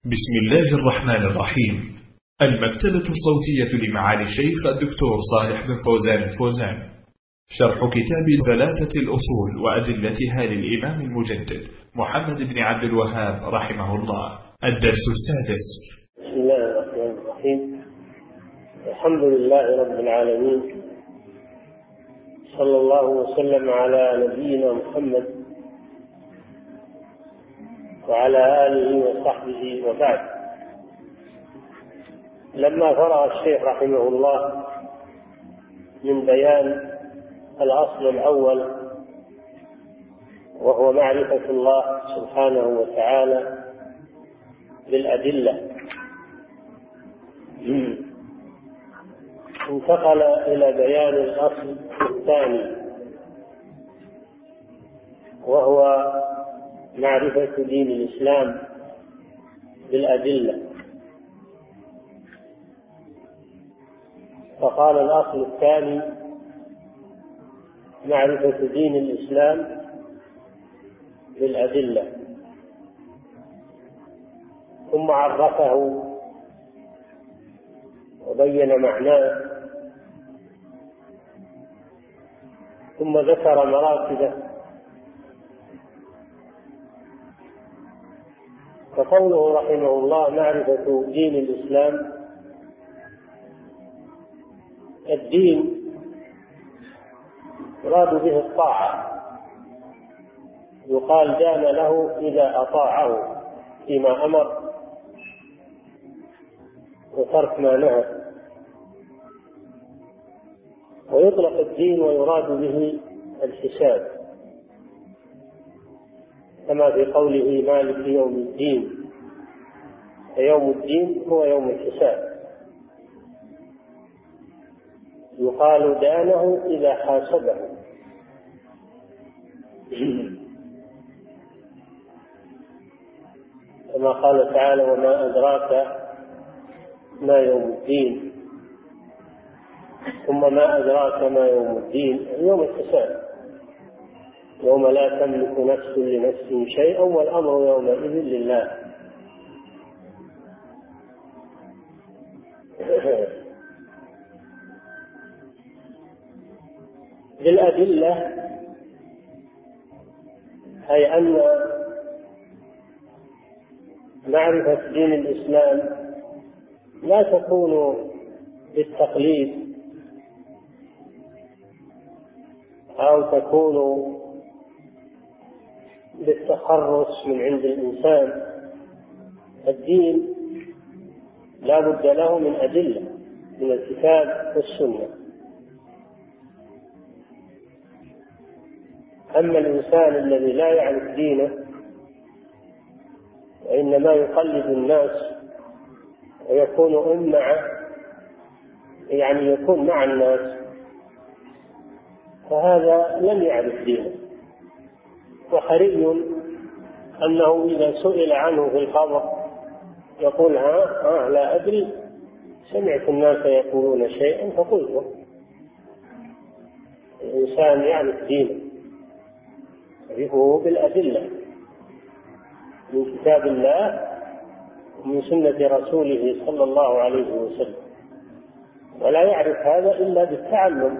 بسم الله الرحمن الرحيم. المكتبة الصوتية لمعالي الشيخ الدكتور صالح بن فوزان الفوزان، شرح كتاب ثلاثة الأصول وأدلتها للإمام المجدد محمد بن عبد الوهاب رحمه الله. الدرس السادس. بسم الله الرحمن الرحيم. الحمد لله رب العالمين، صلى الله وسلم على نبينا محمد وعلى آله وصحبه وبعد. لما فرغ الشيخ رحمه الله من بيان الأصل الأول وهو معرفة الله سبحانه وتعالى بالأدلة، انتقل إلى بيان الأصل الثاني وهو معرفة دين الإسلام بالأدلة. فقال الأصل الثاني معرفة دين الإسلام بالأدلة، ثم عرفه وبين معناه، ثم ذكر مراتبه. فقوله رحمه الله معرفة دين الإسلام، الدين يراد به الطاعة، يقال دان له إذا أطاعه فيما أمر وترك ما نهى. ويطلق الدين ويراد به الحساب، كما في قوله مالك يوم الدين، فيوم الدين هو يوم الحساب. يقال دانه إذا حاسبه، كما قال تعالى وما أدراك ما يوم الدين، ثم ما أدراك ما يوم الدين يوم الحساب، يوم لا تملك نفس لنفس شيئا والأمر يومئذ لله. بالأدلة أي أن معرفة دين الإسلام لا تكون بالتقليد أو تكون بالتخرص من عند الإنسان. الدين لا بد له من أدلة من الكتاب والسنة. أما الإنسان الذي لا يعرف دينه وإنما يقلد الناس ويكون يكون مع الناس، فهذا لم يعرف دينه. وحري أنه إذا سئل عنه في الخبر يقول لا أدري، سمعت الناس يقولون شيئا فقلته. الإنسان يعرف دينه، يعرفه بالأدلة من كتاب الله ومن سنة رسوله صلى الله عليه وسلم، ولا يعرف هذا إلا بالتعلم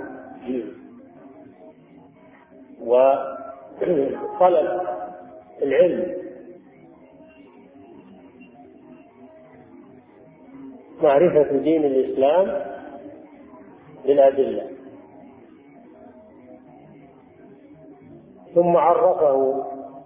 وطلب العلم. معرفة دين الإسلام بالأدلة. ثم عرفه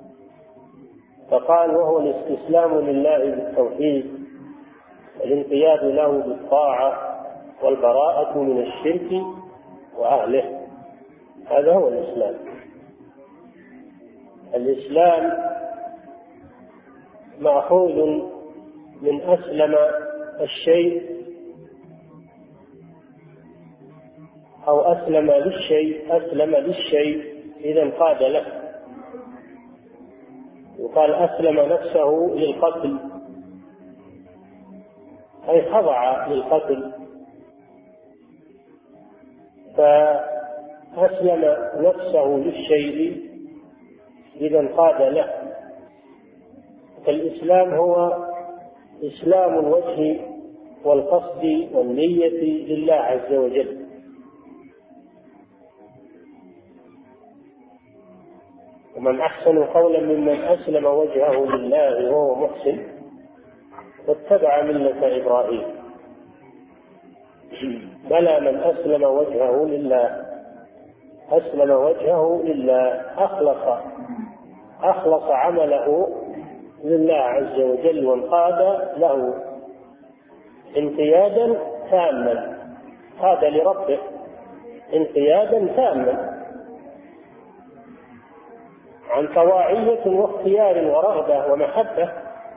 فقال وهو الاستسلام لله بالتوحيد والانقياد له بالطاعة والبراءة من الشرك وأهله. هذا هو الإسلام. الإسلام مأخوذ من أسلم الشيء أو أسلم للشيء إذا انقاد له. يقال أسلم نفسه للقتل أي خضع للقتل، فأسلم نفسه للشيء إذا انقاد له. فالإسلام هو إسلام الوجه والقصد والنية لله عز وجل. ومن أحسن قولا ممن أسلم وجهه لله وهو محسن واتبع ملة إبراهيم. بلى من أسلم وجهه لله، أسلم وجهه لله، أخلص عمله لله عز وجل وانقاد له انقيادا تاما، قاد لربه انقيادا تاما عن طواعية واختيار ورغبة ومحبة.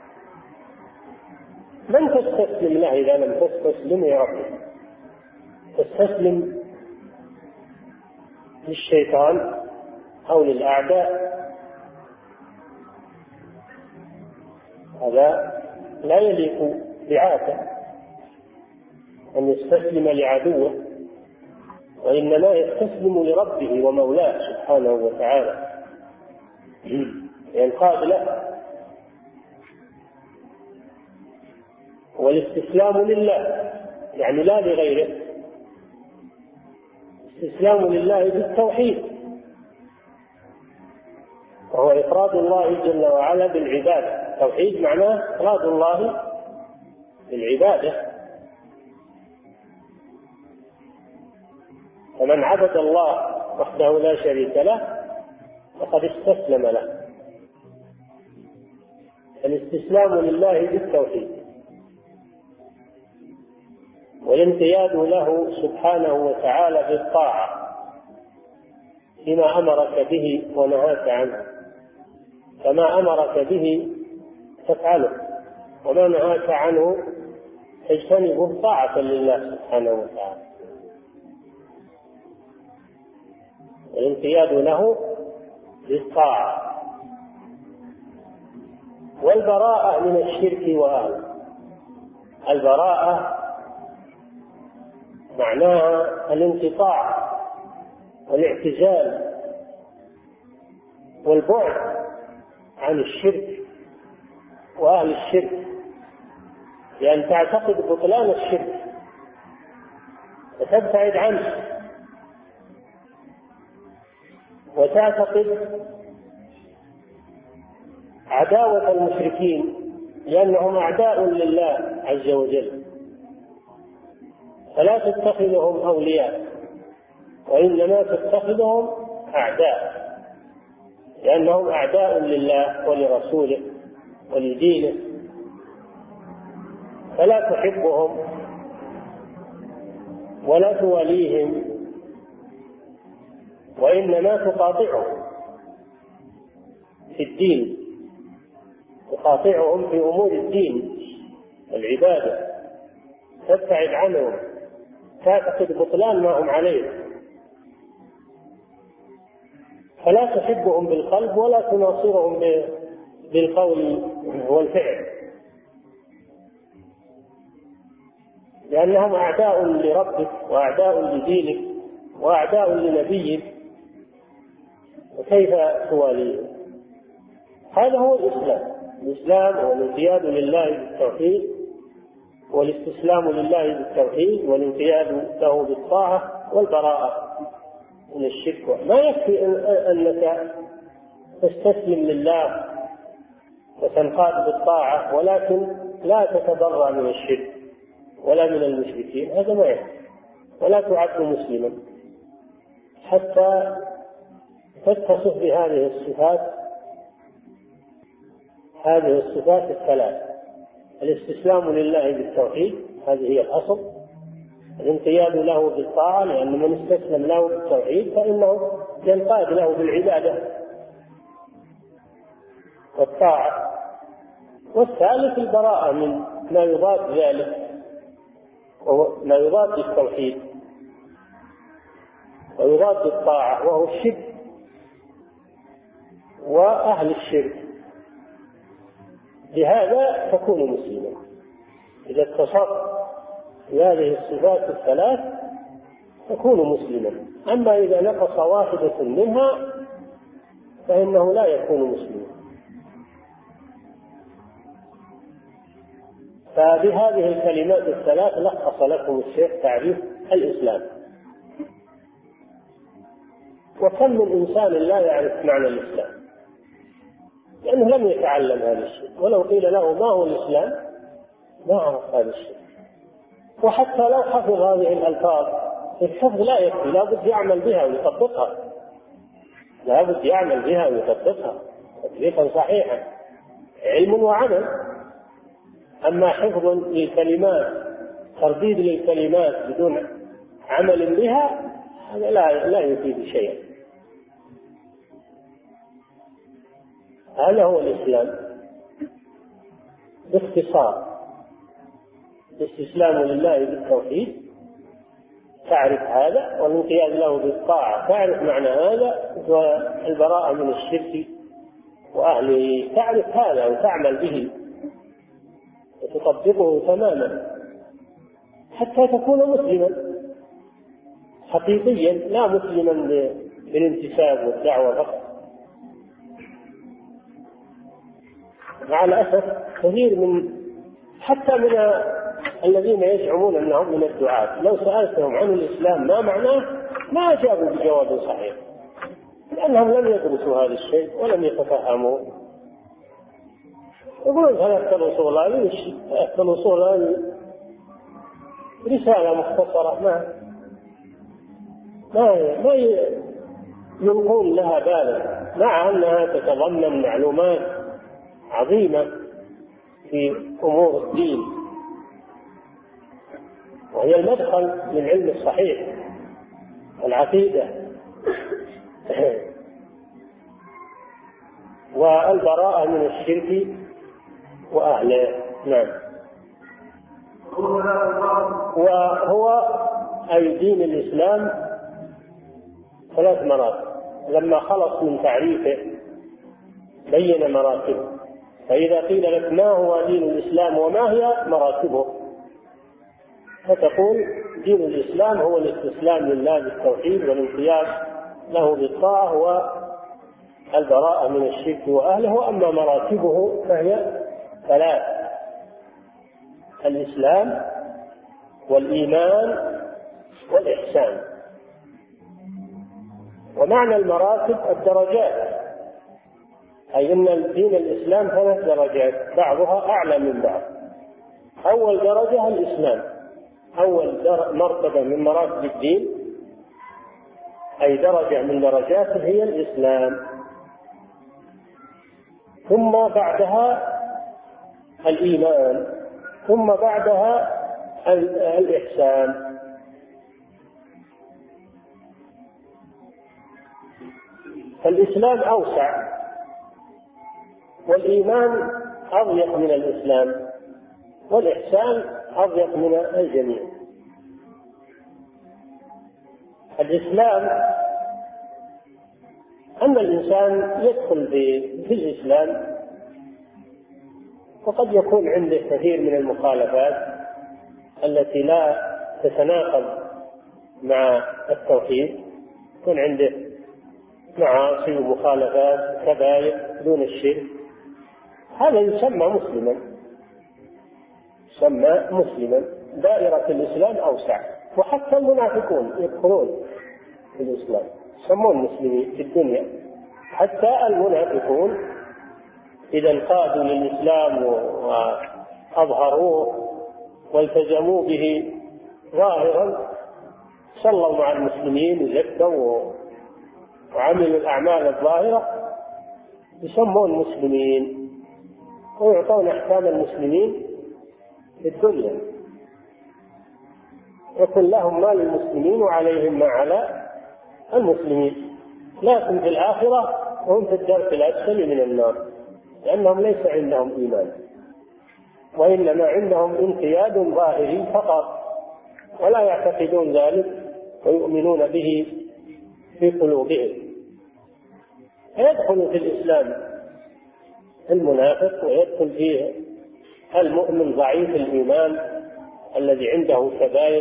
من تستسلم له إذا لم تستسلم لربك؟ تستسلم للشيطان أو للأعداء، هذا لا يليق بعاقل أن يستسلم لعدوه، وإنما يستسلم لربه ومولاه سبحانه وتعالى، ينقاد له. والاستسلام لله يعني لا لغيره، استسلام لله بالتوحيد، وهو إفراد الله جل وعلا بالعبادة. التوحيد معناه إفراد الله بالعبادة. فمن عبد الله وحده لا شريك له فقد استسلم له. الاستسلام لله بالتوحيد والانقياد له سبحانه وتعالى بالطاعة فيما أمرك به ونهاك عنه، فما أمرك به تفعله وما نهاك عنه تجتنبه طاعة لله سبحانه وتعالى. الانقياد له بالطاعة والبراءة من الشرك وأهله. البراءة معناها الانقطاع والاعتزال والبعد عن الشرك وأهل الشرك، لأن تعتقد بطلان الشرك وتبتعد عنه، وتعتقد عداوة المشركين لأنهم أعداء لله عز وجل، فلا تتخذهم أولياء وإنما تتخذهم أعداء، لأنهم أعداء لله ولرسوله ولدينه، فلا تحبهم ولا تواليهم، وإنما تقاطعهم في الدين، تقاطعهم في أمور الدين العبادة، تبتعد عنهم، تعتقد بطلان ما هم عليه، فلا تحبهم بالقلب ولا تناصرهم بالقول والفعل، لأنهم أعداء لربك وأعداء لدينك وأعداء لنبيك، وكيف تواليهم؟ هذا هو الإسلام هو الانقياد لله بالتوحيد والاستسلام لله بالتوحيد والانقياد له بالطاعة والبراءة من الشرك. ما يكفي أنك تستسلم لله وتنقاد بالطاعة ولكن لا تتبرأ من الشرك ولا من المشركين، هذا ما يكفي، ولا تعد مسلما حتى تتصف بهذه الصفات الثلاث: الاستسلام لله بالتوحيد، هذه هي الأصل، الانقياد له بالطاعة، لأن من استسلم له بالتوحيد فإنه ينقاد له بالعبادة والطاعة، والثالث البراءة من ما يضاد ذلك وما يضاد التوحيد ويضاد الطاعة، وهو الشرك وأهل الشرك. بهذا تكون مسلما إذا اتصفت بهذه الصفات الثلاث تكون مسلما. أما إذا نقص واحدة منها فإنه لا يكون مسلما. فبهذه الكلمات الثلاث لخص لكم الشيخ تعريف الإسلام. وكم من إنسان لا يعرف معنى الإسلام لأنه لم يتعلم هذا الشيء، ولو قيل له ما هو الإسلام ما عرف هذا الشيء. وحتى لو حفظ هذه الألفاظ الحفظ لا يكفي، لا بد يعمل بها ويطبقها، لا بد يعمل بها ويطبقها تطبيقا صحيحا، علم وعمل. أما حفظ للكلمات، ترديد للكلمات بدون عمل بها، هذا لا يفيد شيئا. هذا هو الإسلام باختصار. الاستسلام لله بالتوحيد تعرف هذا، والانقياد له بالطاعة تعرف معنى هذا، والبراءة من الشرك وأهله تعرف هذا وتعمل به وتطبقه تماما حتى تكون مسلما حقيقيا، لا مسلما بالانتساب والدعوة فقط. مع الأسف كثير حتى من الذين يزعمون أنهم من الدعاة لو سألتهم عن الإسلام ما معناه ما أجابوا بجواب صحيح، لأنهم لم يدرسوا هذا الشيء ولم يتفهموا. يقولون ثلاثة الأصول، هذه ثلاثة الأصول هذه رسالة مختصرة ما يلقون لها بالا، مع أنها تتضمن معلومات عظيمة في أمور الدين، وهي المدخل للعلم الصحيح والعقيدة والبراءة من الشرك وأهله. نعم. وهو أي دين الإسلام 3 مراتب، لما خلص من تعريفه بين مراتبه. فإذا قيل لك ما هو دين الإسلام وما هي مراتبه، فتقول دين الإسلام هو الاستسلام لله بالتوحيد والانقياد له بالطاعة والبراءة من الشرك وأهله. وأما مراتبه فهي 3: الإسلام والإيمان والإحسان. ومعنى المراتب الدرجات، أي أن دين الإسلام 3 درجات بعضها أعلى من بعض. أول درجة الإسلام، أول مرتبة من مراتب الدين، أي درجة من درجاته هي الإسلام، ثم بعدها الإيمان، ثم بعدها الإحسان. فالإسلام أوسع، والإيمان أضيق من الإسلام، والإحسان أضيق من الجميع. الإسلام أن الإنسان يدخل في الإسلام وقد يكون عنده كثير من المخالفات التي لا تتناقض مع التوحيد، يكون عنده معاصي ومخالفات كبائر دون الشرك، هذا يسمى مسلما، يسمى مسلما. دائرة الإسلام أوسع، وحتى المنافقون يدخلون في الإسلام يسمون مسلمين في الدنيا. حتى المنافقون إذا انقادوا للإسلام وأظهروه والتزموا به ظاهرا، صلوا مع المسلمين وزكوا وعملوا الأعمال الظاهرة، يسمون مسلمين ويعطون أحكام المسلمين في الدنيا، يكون لهم ما للمسلمين وعليهم ما على المسلمين، لكن في الآخرة هم في الدرك الأسفل من النار، لأنهم ليس عندهم إيمان، وإنما عندهم انقياد ظاهري فقط، ولا يعتقدون ذلك ويؤمنون به في قلوبهم. فيدخل في الإسلام المنافق، ويدخل فيه المؤمن ضعيف الإيمان الذي عنده كبائر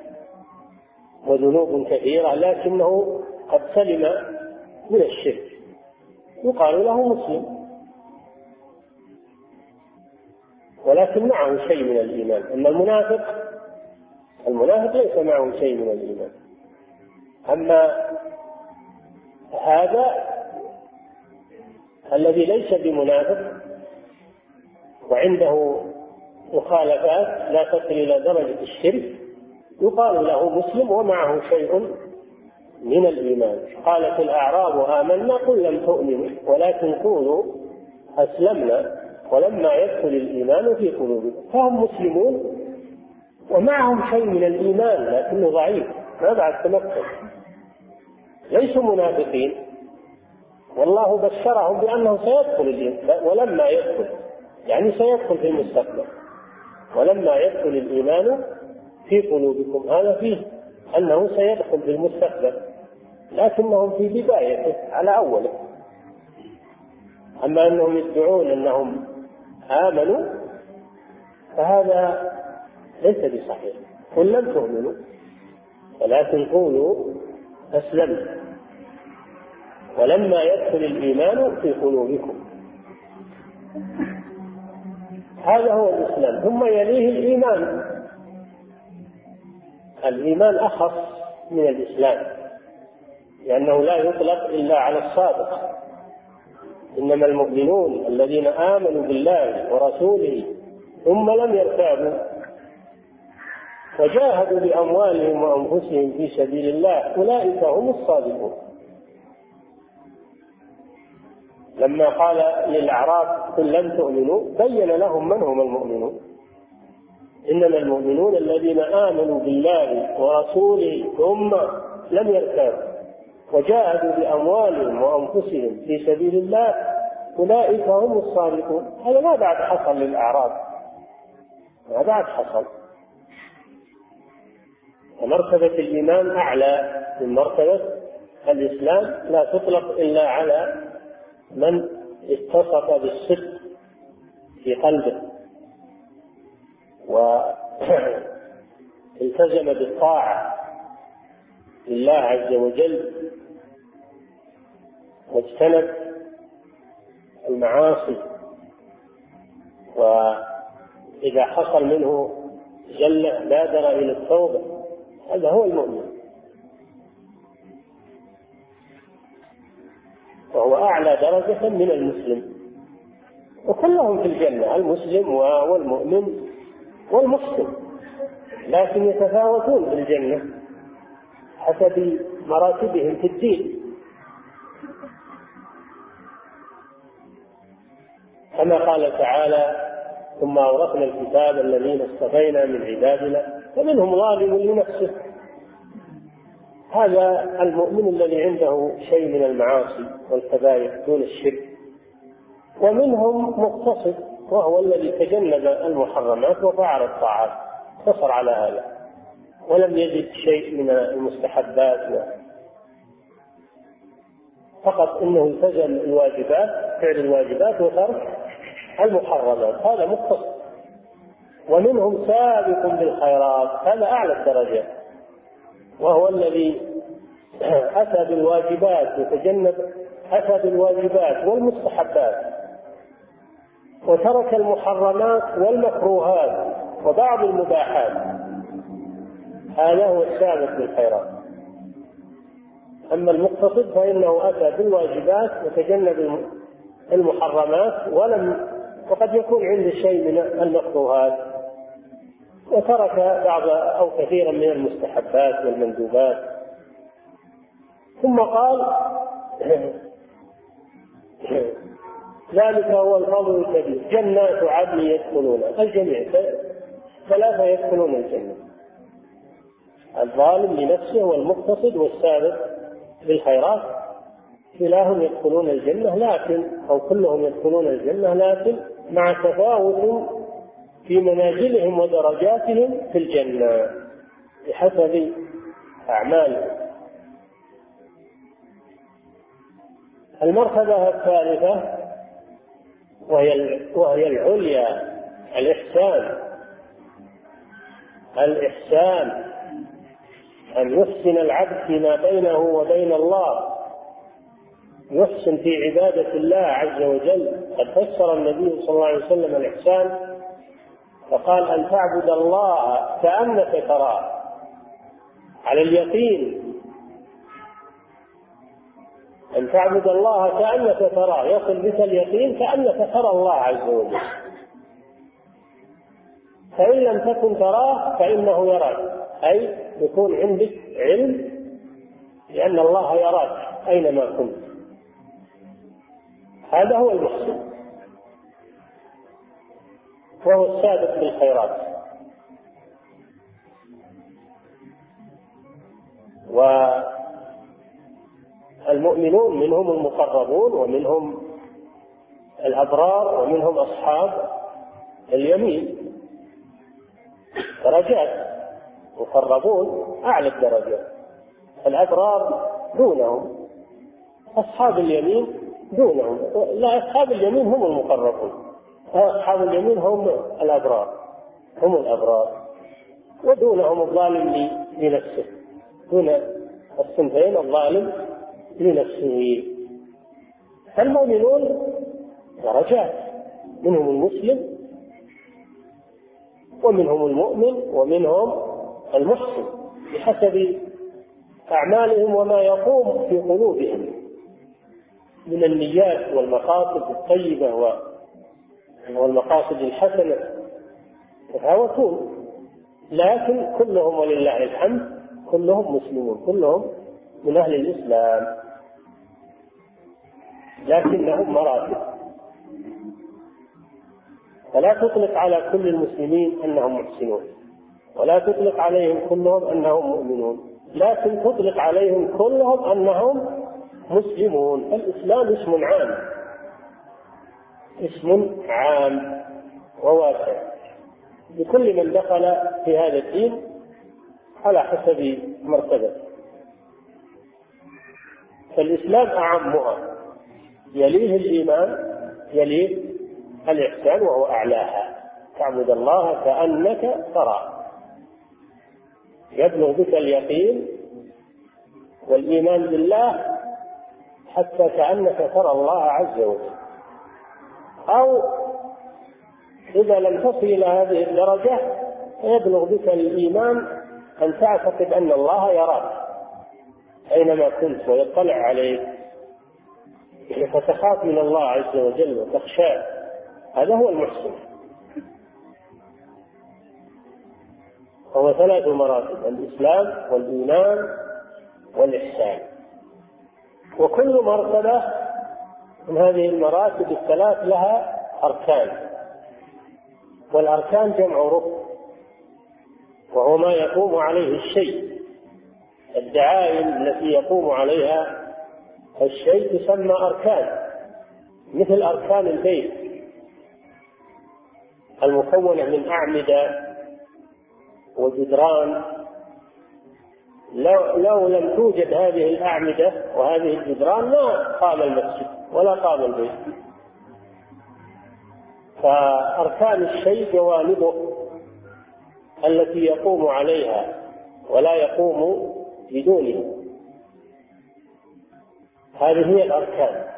وذنوب كثيرة لكنه قد سلم من الشرك، يقال له مسلم. ولكن معه شيء من الإيمان. أما المنافق ليس معه شيء من الإيمان. أما هذا الذي ليس بمنافق وعنده مخالفات لا تصل إلى درجة الشرك يقال له مسلم ومعه شيء من الإيمان. قالت الأعراب آمنا قل لم تؤمنوا ولكن قولوا أسلمنا ولما يدخل الإيمان في قلوبكم. فهم مسلمون ومعهم شيء من الإيمان لكنه ضعيف ما بعد تمكن، ليسوا منافقين، والله بشرهم بأنه سيدخل الإيمان ولما يدخل، يعني سيدخل في المستقبل. ولما يدخل الإيمان في قلوبكم هذا فيه أنه سيدخل في المستقبل، لكنهم في بدايته على أوله. أما أنهم يدعون أنهم آمنوا فهذا ليس بصحيح. قل لم تؤمنوا ولكن قولوا أسلمنا ولما يدخل الإيمان في قلوبكم. هذا هو الإسلام. ثم يليه الإيمان. الإيمان أخص من الإسلام لأنه لا يطلق إلا على الصادق. إنما المؤمنون الذين آمنوا بالله ورسوله ثم لم يرتابوا وجاهدوا بأموالهم وأنفسهم في سبيل الله أولئك هم الصادقون. لما قال للأعراب قل لم تؤمنوا بين لهم من هم المؤمنون. إنما المؤمنون الذين آمنوا بالله ورسوله ثم لم يرتابوا وجاهدوا بأموالهم وأنفسهم في سبيل الله أولئك هم الصادقون. هذا ما بعد حصل للأعراب، ما بعد حصل. ومرتبة الإيمان أعلى من مرتبة الإسلام، لا تطلق إلا على من اتصف بالصدق في قلبه والتزم بالطاعة لله عز وجل واجتنب المعاصي، وإذا حصل منه زلة بادر إلى التوبة. هذا هو المؤمن، وهو أعلى درجة من المسلم. وكلهم في الجنة، المسلم والمؤمن والمحسن، لكن يتفاوتون في الجنة حسب مراتبهم في الدين. كما قال تعالى ثم أورثنا الكتاب الذين اصطفينا من عبادنا فمنهم ظالم لنفسه. هذا المؤمن الذي عنده شيء من المعاصي والكبائر دون الشرك. ومنهم مقتصد وهو الذي تجنب المحرمات وفعل الطاعات، اقتصر على هذا ولم يجد شيء من المستحبات، فقط انه التزم الواجبات، فعل الواجبات وترك المحرمات، هذا مقتصد. ومنهم سابق بالخيرات، هذا اعلى الدرجات، وهو الذي اتى بالواجبات وتجنب، اتى بالواجبات والمستحبات وترك المحرمات والمكروهات وبعض المباحات، هذا هو السابق بالخيرات. أما المقتصد فإنه أتى بالواجبات وتجنب المحرمات وقد يكون عنده شيء من المكروهات وترك بعض أو كثيرا من المستحبات والمندوبات. ثم قال ذلك هو الفضل الكبير جنات عدن يدخلون الجميع، ثلاثة يدخلون الجنة: الظالم لنفسه والمقتصد والسابق بالخيرات، كلاهم يدخلون الجنة، لكن أو كلهم يدخلون الجنة لكن مع تفاوت في منازلهم ودرجاتهم في الجنة بحسب أعمالهم. المرتبة الثالثة وهي العليا، الإحسان أن يحسن العبد فيما بينه وبين الله، يحسن في عبادة الله عز وجل. قد فسر النبي صلى الله عليه وسلم الإحسان فقال أن تعبد الله كأنك تراه على اليقين، أن تعبد الله كأنك تراه، يصل بك اليقين كأنك ترى الله عز وجل، فإن لم تكن تراه فإنه يراك، أي يكون عندك علم لأن الله يراك أينما كنت. هذا هو المحسن، وهو السابق بالخيرات. والمؤمنون منهم المقربون ومنهم الأبرار ومنهم أصحاب اليمين، درجات، مقربون أعلى الدرجات، الأبرار دونهم، أصحاب اليمين دونهم، لا، أصحاب اليمين هم المقربون، أصحاب اليمين هم الأبرار، ودونهم الظالم لنفسه، دون الصنفين الظالم لنفسه. المؤمنون درجات، منهم المسلم ومنهم المؤمن ومنهم المحسن بحسب أعمالهم وما يقوم في قلوبهم من النيات والمقاصد الطيبة والمقاصد الحسنة يتفاوتون، لكن كلهم ولله الحمد كلهم مسلمون، كلهم من أهل الإسلام، لكنهم مراتب. فلا تطلق على كل المسلمين أنهم محسنون، ولا تطلق عليهم كلهم أنهم مؤمنون، لكن تطلق عليهم كلهم أنهم مسلمون. الإسلام اسم عام وواسع لكل من دخل في هذا الدين على حسب مرتبته، فالإسلام أعمها، يليه الإيمان، يليه الإحسان وهو أعلاها، تعبد الله كأنك تراه، يبلغ بك اليقين والإيمان بالله حتى كأنك ترى الله عز وجل. أو إذا لم تصل إلى هذه الدرجة يبلغ بك الإيمان أن تعتقد أن الله يراك أينما كنت ويطلع عليك، فتخاف من الله عز وجل وتخشاه. هذا هو المحسن. هو 3 مراتب: الإسلام والإيمان والإحسان، وكل مرتبة من هذه المراتب الثلاث لها أركان، والأركان جمع ركن، وهو ما يقوم عليه الشيء، الدعائم التي يقوم عليها الشيء تسمى أركان، مثل أركان البيت المكونة من أعمدة وجدران. لو لم توجد هذه الأعمدة وهذه الجدران ما قام المسجد ولا قام البيت. فأركان الشيء جوانبه التي يقوم عليها ولا يقوم بدونه، هذه هي الأركان،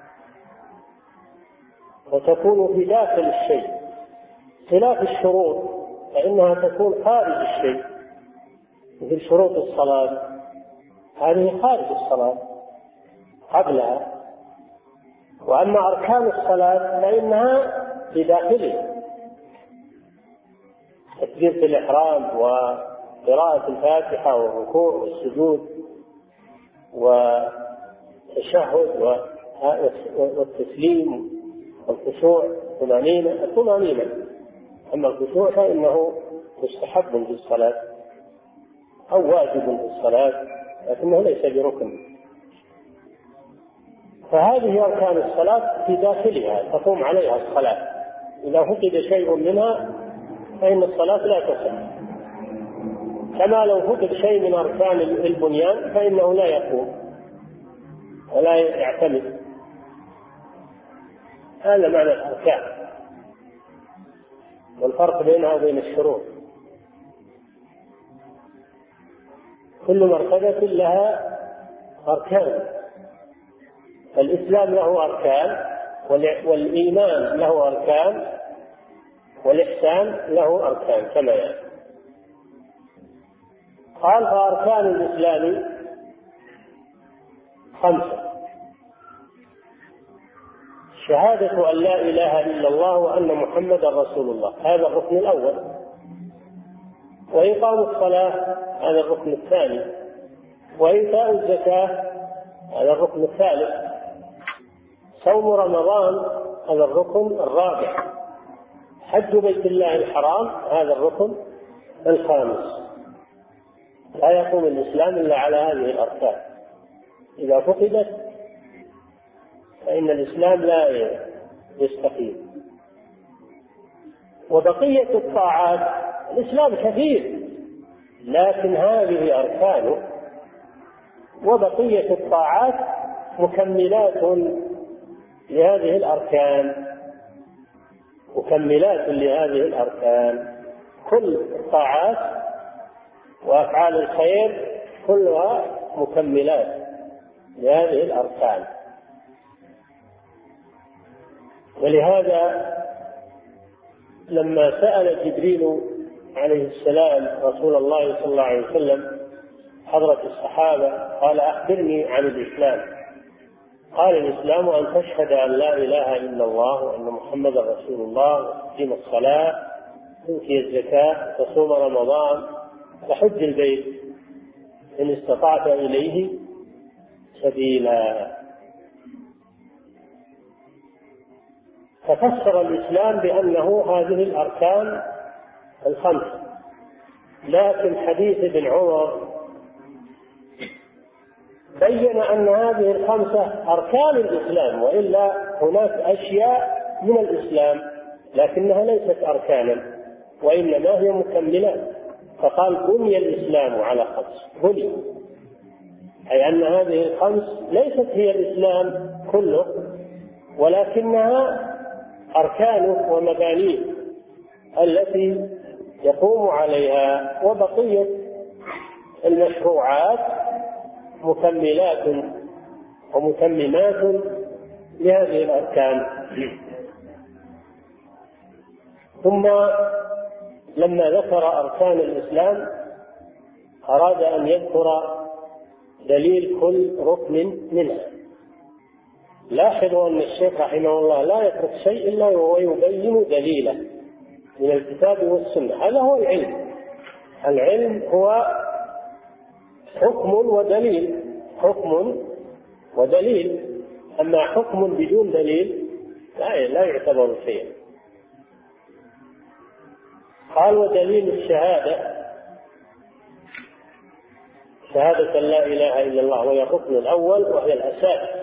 وتكون في داخل الشيء، خلاف الشروط فإنها تكون خارج الشيء، مثل شروط الصلاة هذه خارج الصلاة قبلها، وأما أركان الصلاة فإنها في داخله، تكبيرة الإحرام وقراءة الفاتحة والركوع والسجود والتشهد والتسليم والخشوع، الطمأنينة. أما الخشوع فإنه مستحب في الصلاة أو واجب في الصلاة، لكنه ليس بركن. فهذه أركان الصلاة في داخلها تقوم عليها الصلاة، إذا فقد شيء منها فإن الصلاة لا تصح، كما لو فقد شيء من أركان البنيان فإنه لا يقوم ولا يعتمد. هذا معنى الأركان والفرق بينها وبين الشروط. كل مرتبة لها أركان، الإسلام له أركان، والإيمان له أركان، والإحسان له أركان كما يعني. قال فأركان الإسلام 5: شهادة أن لا إله إلا الله وأن محمدا رسول الله، هذا الركن الأول. وإقام الصلاة، هذا الركن الثاني. وإيتاء الزكاة، هذا الركن الثالث. صوم رمضان، هذا الركن الرابع. حج بيت الله الحرام، هذا الركن الخامس. لا يقوم الإسلام إلا على هذه الأركان، إذا فقدت فإن الإسلام لا يستقيم. وبقية الطاعات، الإسلام كثير لكن هذه أركانه، وبقية الطاعات مكملات لهذه الأركان، مكملات لهذه الأركان. كل الطاعات وأفعال الخير كلها مكملات لهذه الأركان. ولهذا لما سأل جبريل عليه السلام رسول الله صلى الله عليه وسلم حضرة الصحابة قال أخبرني عن الإسلام، قال الإسلام أن تشهد أن لا إله إلا الله وأن محمدا رسول الله، وتقيم الصلاة، تؤتي الزكاة، تصوم رمضان، وحج البيت إن استطعت إليه سبيلا. ففسر الإسلام بأنه هذه الأركان 5. لكن حديث ابن عمر بين أن هذه 5 أركان الإسلام، وإلا هناك أشياء من الإسلام لكنها ليست أركانا وإنما هي مكملات. فقال بني الإسلام على 5، بني، أي أن هذه 5 ليست هي الإسلام كله، ولكنها أركانه ومبانيه التي يقوم عليها، وبقية المشروعات مكملات ومتممات لهذه الأركان. ثم لما ذكر أركان الإسلام أراد أن يذكر دليل كل ركن منها. لاحظوا أن الشيخ رحمه الله لا يترك شيء إلا وهو يبين دليله من الكتاب والسنة. هذا هو العلم. العلم هو حكم ودليل، حكم ودليل. أما حكم بدون دليل لا يعتبر شيئا. قال ودليل الشهادة، شهادة لا إله إلا الله، وهي الركن الأول وهي الأساس.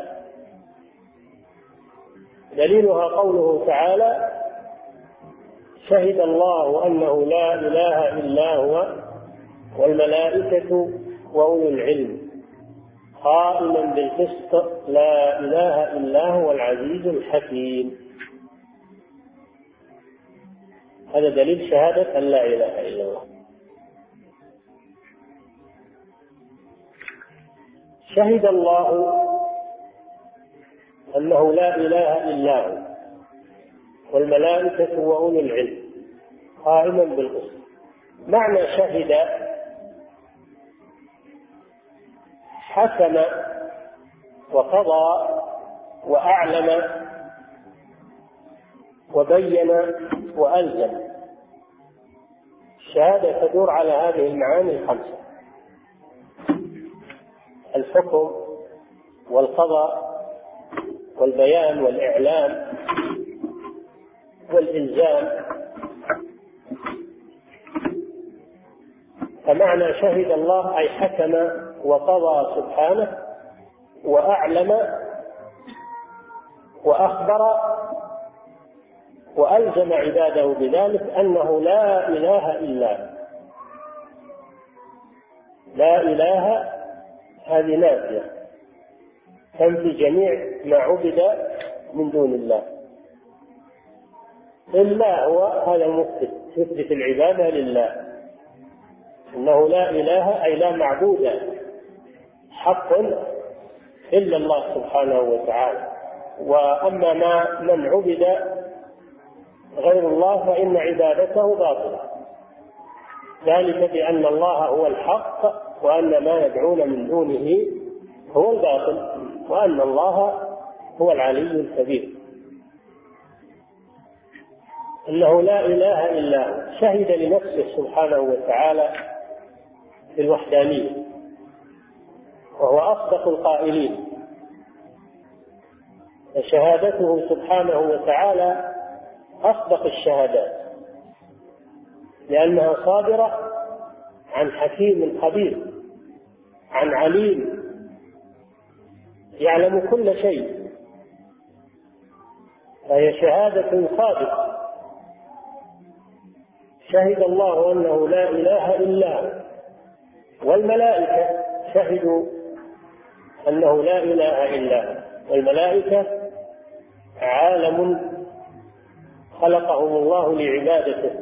دليلها قوله تعالى شهد الله أنه لا إله إلا هو والملائكة وأولو العلم قائما بالقسط لا إله إلا هو العزيز الحكيم. هذا دليل شهادة أن لا إله إلا الله. شهد الله أنه لا إله إلا هو والملائكة وأولو العلم قائما بالقسط. معنى شهد حكم وقضى وأعلم وبين وألزم. الشهادة تدور على هذه المعاني 5: الحكم والقضاء والبيان والإعلام والإلزام. فمعنى شهد الله أي حكم وقضى سبحانه وأعلم وأخبر وألزم عباده بذلك أنه لا إله إلا. لا إله هذه نافية تنفي جميع ما عبد من دون الله إلا هو، هذا المثبت، يثبت العبادة لله. إنه لا إله أي لا معبود حق إلا الله سبحانه وتعالى. وأما من عبد غير الله فإن عبادته باطلة، ذلك بأن الله هو الحق وأن ما يدعون من دونه هو الباطل وأن الله هو العلي الكبير، أنه لا إله إلا هو. شهد لنفسه سبحانه وتعالى بالوحدانية وهو أصدق القائلين، فشهادته سبحانه وتعالى أصدق الشهادات لأنها صادرة عن حكيم خبير، عن عليم يعلم كل شيء، فهي شهادة صادقة. شهد الله أنه لا إله إلا هو، والملائكة شهدوا أنه لا إله إلا هو. والملائكة عالم خلقهم الله لعبادته،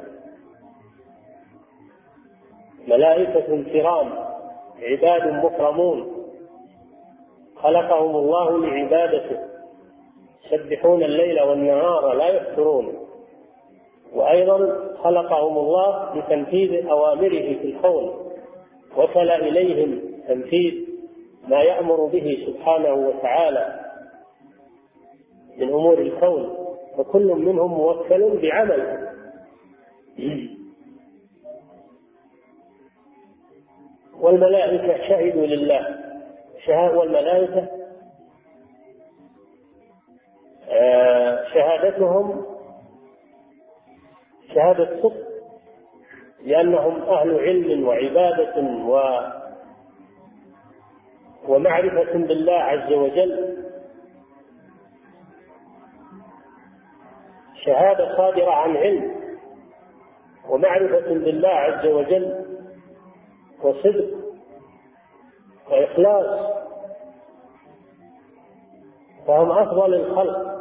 ملائكة كرام عباد مكرمون خلقهم الله لعبادته، يسبحون الليل والنهار لا يفترون، وأيضا خلقهم الله لتنفيذ أوامره في الكون، وكل إليهم تنفيذ ما يأمر به سبحانه وتعالى من أمور الكون، وكل منهم موكل بعمل. والملائكة شهدوا لله، والملائكة شهادتهم شهادة صدق، لأنهم أهل علم وعبادة ومعرفة بالله عز وجل، شهادة صادرة عن علم ومعرفة بالله عز وجل وصدق وإخلاص، فهم أفضل الخلق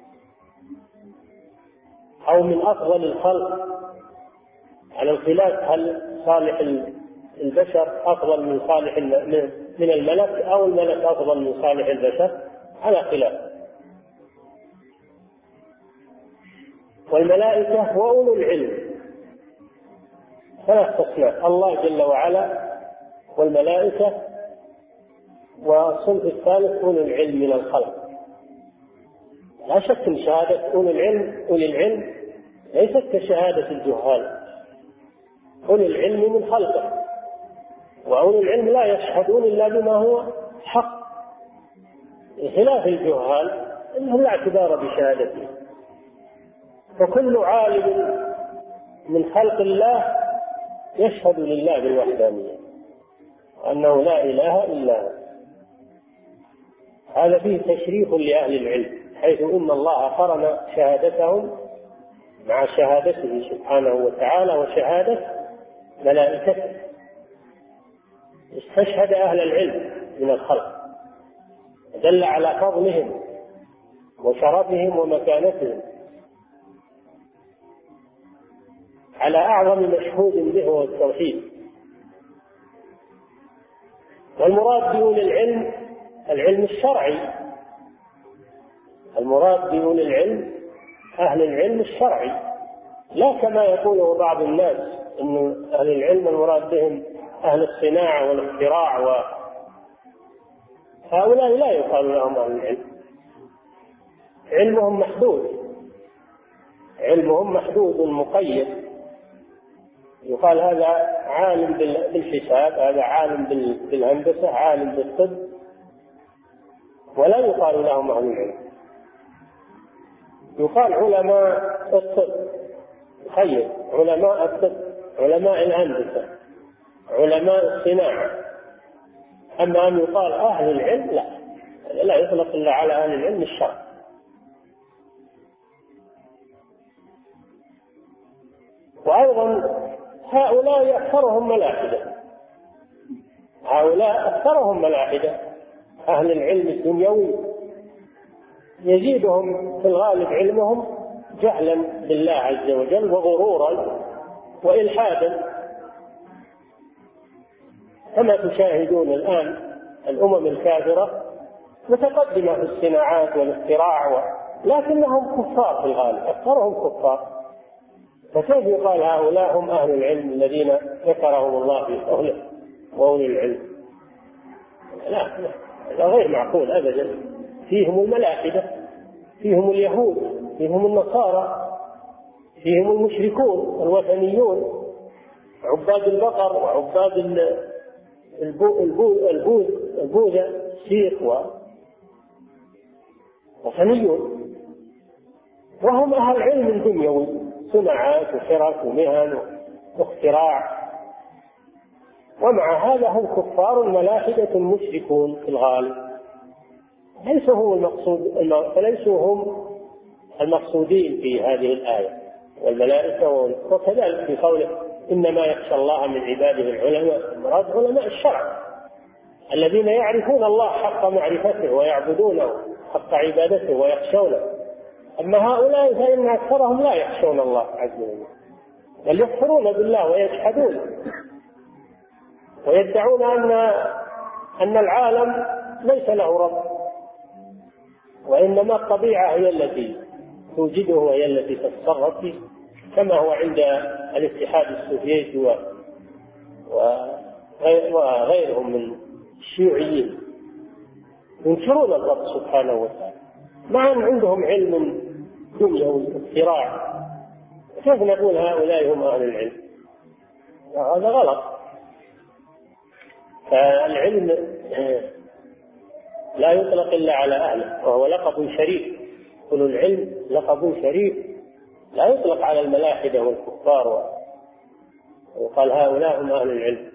أو من أفضل الخلق، على الخلاف هل صالح البشر أفضل من صالح من الملك أو الملك أفضل من صالح البشر، على خلاف. والملائكة وأولو العلم، ثلاث أصناف: الله جل وعلا والملائكة، والصنف الثالث أولو العلم من الخلق. لا شك أن شهادة أولي العلم ليست كشهادة الجهال، أولي العلم من خلقه، وأولي العلم لا يشهدون إلا بما هو حق، بخلاف الجهال إنهم لا اعتبار بشهادته. فكل عالم من خلق الله يشهد لله بالوحدانية وأنه لا إله إلا هو. هذا فيه تشريف لأهل العلم، حيث إن الله قرن شهادتهم مع شهادته سبحانه وتعالى وشهادة ملائكته، استشهد أهل العلم من الخلق، دل على فضلهم وشرفهم ومكانتهم، على أعظم مشهود به هو التوحيد. والمراد بأولي العلم العلم الشرعي، المراد بأولي العلم أهل العلم الشرعي، لا كما يقوله بعض الناس أن أهل العلم المراد بهم أهل الصناعة والاختراع، هؤلاء لا يقال لهم أهل العلم، علمهم محدود، علمهم محدود مقيد، يقال هذا عالم بالحساب، هذا عالم بالهندسة، عالم بالطب، ولا يقال لهم أهل العلم. يقال علماء الطب، خير علماء الطب، علماء الهندسة، علماء الصناعة. أما أن يقال أهل العلم لا يطلق إلا على أهل العلم الشرعي. وأيضا هؤلاء أكثرهم ملاحدة، هؤلاء أكثرهم ملاحدة، أهل العلم الدنيوي يزيدهم في الغالب علمهم جهلا بالله عز وجل وغرورا وإلحادا، كما تشاهدون الآن الأمم الكافرة متقدمة في الصناعات والاختراع، لكنهم كفار في الغالب، أكثرهم كفار، فكيف يقال هؤلاء هم أهل العلم الذين ذكرهم الله في قوله وأولي العلم؟ لا، هذا غير معقول أبدا. فيهم الملاحدة، فيهم اليهود، فيهم النصارى، فيهم المشركون الوثنيون، عباد البقر وعباد البوذا، السيخ وثنيون، وهم أهل علم دنيوي، صناعات وحرف ومهن واختراع، ومع هذا هم كفار ملاحدة مشركون في الغالب. ليسوا هم المقصود، فليسوا هم المقصودين في هذه الآية والملائكة. وكذلك في قوله إنما يخشى الله من عباده العلماء، المراد علماء الشرع الذين يعرفون الله حق معرفته ويعبدونه حق عبادته ويخشونه. أما هؤلاء فإن أكثرهم لا يخشون الله عز وجل، بل يكفرون بالله ويجحدون ويدعون أن العالم ليس له رب، وإنما الطبيعة هي التي توجده وهي التي تتصرف فيه، كما هو عند الاتحاد السوفيتي وغيرهم من الشيوعيين، ينكرون الرب سبحانه وتعالى مع أن عندهم علم دنيوي واختراع. كيف نقول هؤلاء هم أهل العلم؟ هذا غلط. فالعلم لا يطلق إلا على أهله، وهو لقب شريف. أولو العلم لقب شريف لا يطلق على الملاحدة والكفار، وقال هؤلاء هم أهل العلم.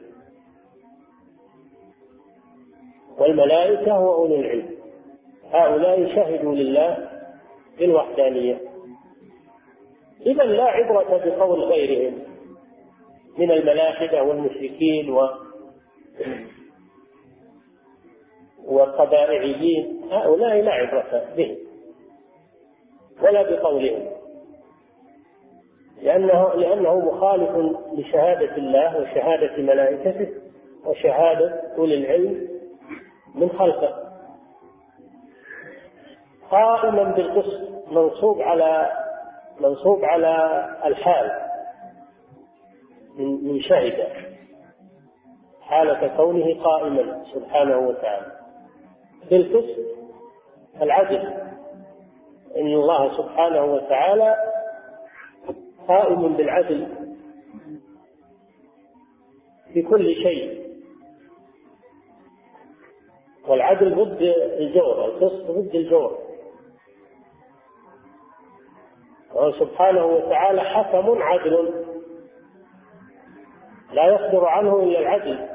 والملائكة وأولو العلم هؤلاء شهدوا لله بالوحدانية. إذا لا عبرة بقول غيرهم من الملاحدة والمشركين والطبائعيين، هؤلاء لا عبرة بهم ولا بقولهم، لأنه مخالف لشهادة الله وشهادة ملائكته وشهادة أولي العلم من خلقه. قائما بالقسط منصوب على الحال من شهد، حالة كونه قائما سبحانه وتعالى بالقسط العدل، إن الله سبحانه وتعالى قائم بالعدل في كل شيء، والعدل ضد الجور، القسط ضد الجور. سبحانه وتعالى حكم عدل لا يصدر عنه إلا العدل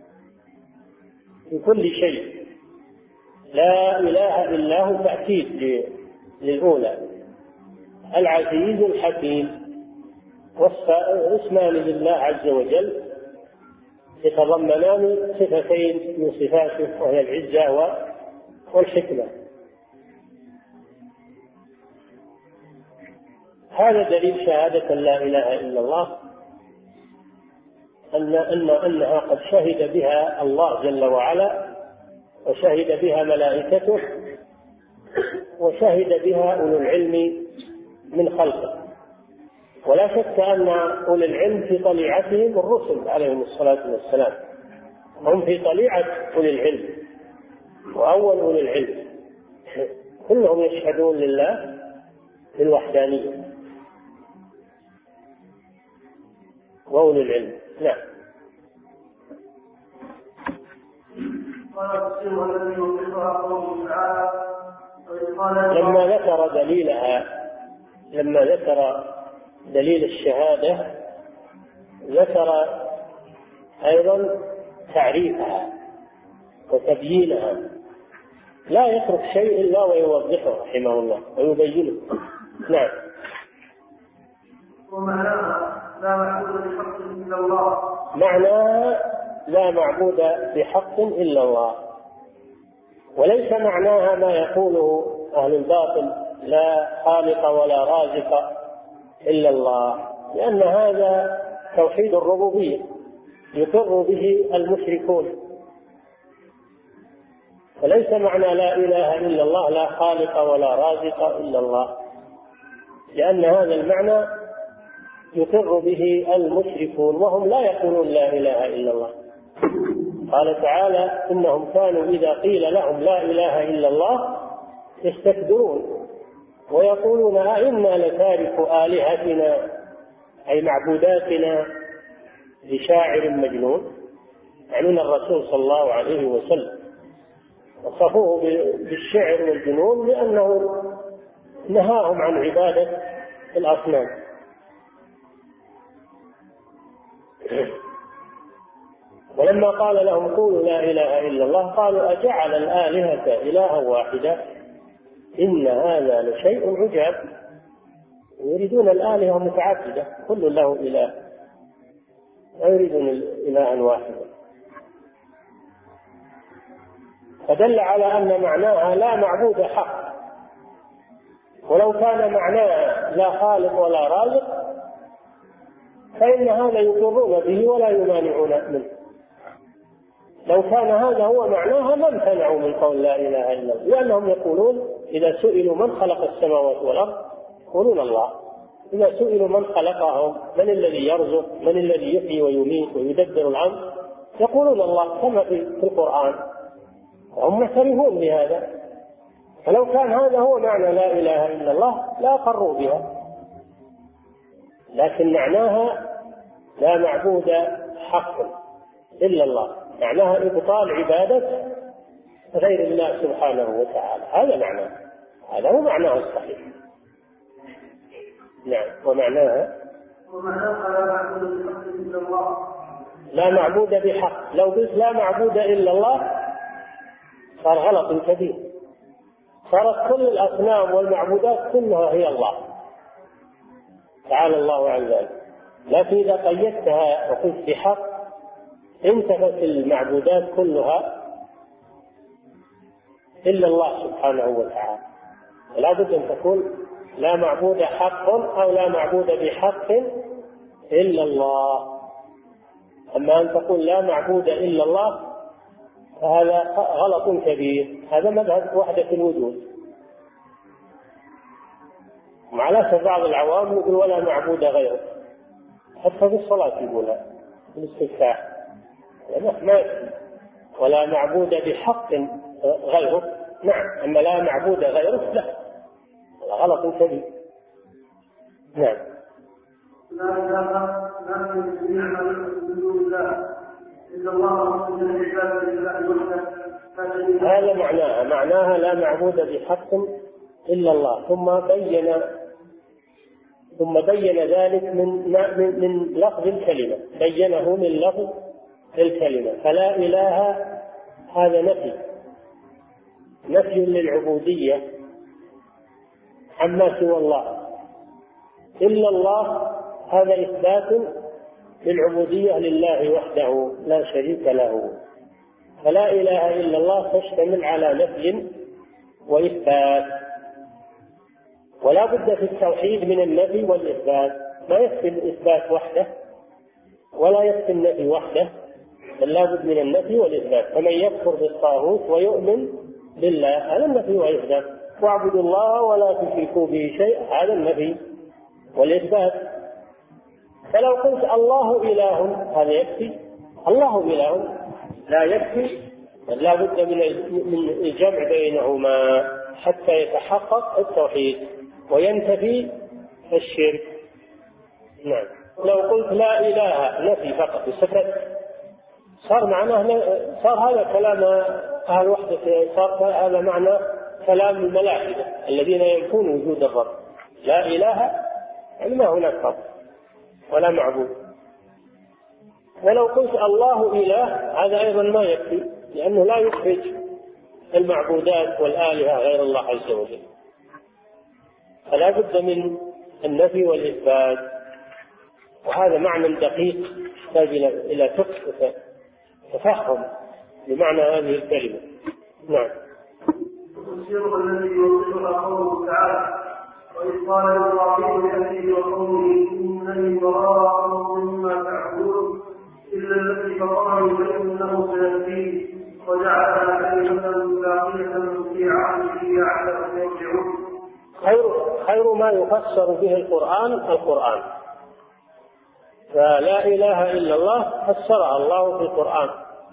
في كل شيء، لا إله إلا هو، تأكيد للأولى. العزيز الحكيم، واسمان لله عز وجل يتضمنان صفتين من صفاته، وهي العزة والحكمة. هذا دليل شهادة لا إله إلا الله، أنها قد شهد بها الله جل وعلا، وشهد بها ملائكته، وشهد بها أولو العلم من خلقه. ولا شك أن أولي العلم في طليعتهم الرسل عليهم الصلاة والسلام، هم في طليعة أولي العلم وأول أولي العلم، كلهم يشهدون لله بالوحدانية وأولي العلم. نعم. لما ذكر دليل الشهادة ذكر أيضا تعريفها وتبيينها، لا يترك شيء إلا ويوضحه رحمه الله ويبينه. نعم. ومعناها لا معبود بحق إلا الله، معناها لا معبود بحق إلا الله، وليس معناها ما يقوله أهل الباطل لا خالق ولا رازق إلا الله، لأن هذا توحيد الربوبية يقر به المشركون. فليس معنى لا إله إلا الله لا خالق ولا رازق إلا الله، لأن هذا المعنى يقر به المشركون وهم لا يقولون لا إله إلا الله. قال تعالى إنهم كانوا إذا قيل لهم لا إله إلا الله يستكبرون ويقولون أئنا لتاركوا آلهتنا أي معبوداتنا لشاعر مجنون، يعنون الرسول صلى الله عليه وسلم، وصفوه بالشعر والجنون لأنه نهاهم عن عبادة الأصنام. ولما قال لهم قولوا لا إله إلا الله قالوا أجعل الآلهة إلها واحدا إن هذا لشيء عجاب. يريدون الآلهة متعددة كل له إله، لا يريدون إلها واحدا. فدل على أن معناها لا معبود حق، ولو كان معناها لا خالق ولا رازق فإن هذا يقرون به ولا يمانعون منه. لو كان هذا هو معناها ما امتنعوا من قول لا إله إلا الله، لأنهم يقولون إذا سئلوا من خلق السماوات والأرض يقولون الله، إذا سئلوا من خلقهم من الذي يرزق من الذي يحيي ويميت ويدبر الأمر يقولون الله كما في القرآن، وهم معترفون بهذا. فلو كان هذا هو معنى لا إله إلا الله لا أقروا بها، لكن معناها لا معبود حق إلا الله، معناها إبطال عبادة غير الله سبحانه وتعالى، هذا معناه، هذا هو معناه الصحيح. نعم. ومعناها لا معبود بحق. لو قلت لا معبود إلا الله صار غلط كبير، صارت كل الأصنام والمعبودات كلها هي الله تعالى الله عن ذلك. لكن إذا قيدتها وقلت بحق انتفت المعبودات كلها إلا الله سبحانه وتعالى. لا بد أن تكون لا معبود حق أو لا معبود بحق إلا الله. أما أن تقول لا معبود إلا الله فهذا غلط كبير، هذا مذهب وحدة الوجود. مع الأسف بعض العوام يقول ولا معبود غيره، حتى في الصلاة يقولها في الاستفتاح ما يكفي ولا معبود بحق غيره. نعم، أما لا معبود غيره لا، غلط كبير. نعم. لا إله من دون الله إلا الله هذا معناها لا معبود بحق إلا الله. ثم بين ذلك من لفظ الكلمة، بينه من لفظ الكلمة. فلا إله هذا نفي للعبودية عما سوى الله، إلا الله هذا إثبات للعبودية لله وحده لا شريك له. فلا إله إلا الله تشتمل على نفي وإثبات، ولا بد في التوحيد من النفي والإثبات، ما يكفي الإثبات وحده ولا يكفي النفي وحده، بل لا بد من النفي والإثبات. فمن يكفر بالطاغوت ويؤمن بالله هذا النفي والإثبات، واعبدوا الله ولا تشركوا به شيئا هذا النفي والإثبات. فلو قلت الله إله هذا يكفي؟ الله إله لا يكفي، بل لا بد من الجمع بينهما حتى يتحقق التوحيد وينتفي الشرك. نعم. لو قلت لا إله نفي فقط وسكت صار هذا كلام أهل وحدة، صار هذا معنى كلام الملائكة الذين ينفون وجود الرب. لا إله يعني ما هناك رب ولا معبود. ولو قلت الله إله هذا أيضا ما يكفي، لأنه لا يخرج المعبودات والآلهة غير الله عز وجل. فلا بد من النفي والإثبات، وهذا معنى دقيق يحتاج إلى فقه تفهم لمعنى هذه الكلمة. نعم. الشرك الذي يوصفها قوله تعالى وإذ قال إبراهيم لأبيه وقومه إنني براء مما تعبدون إلا الذي فطرني فإنه سيهدين وجعلها كلمة باقية في عهده لعلهم يرجعون. خير ما يفسر به القرآن فلا إله إلا الله فسرها الله في القرآن،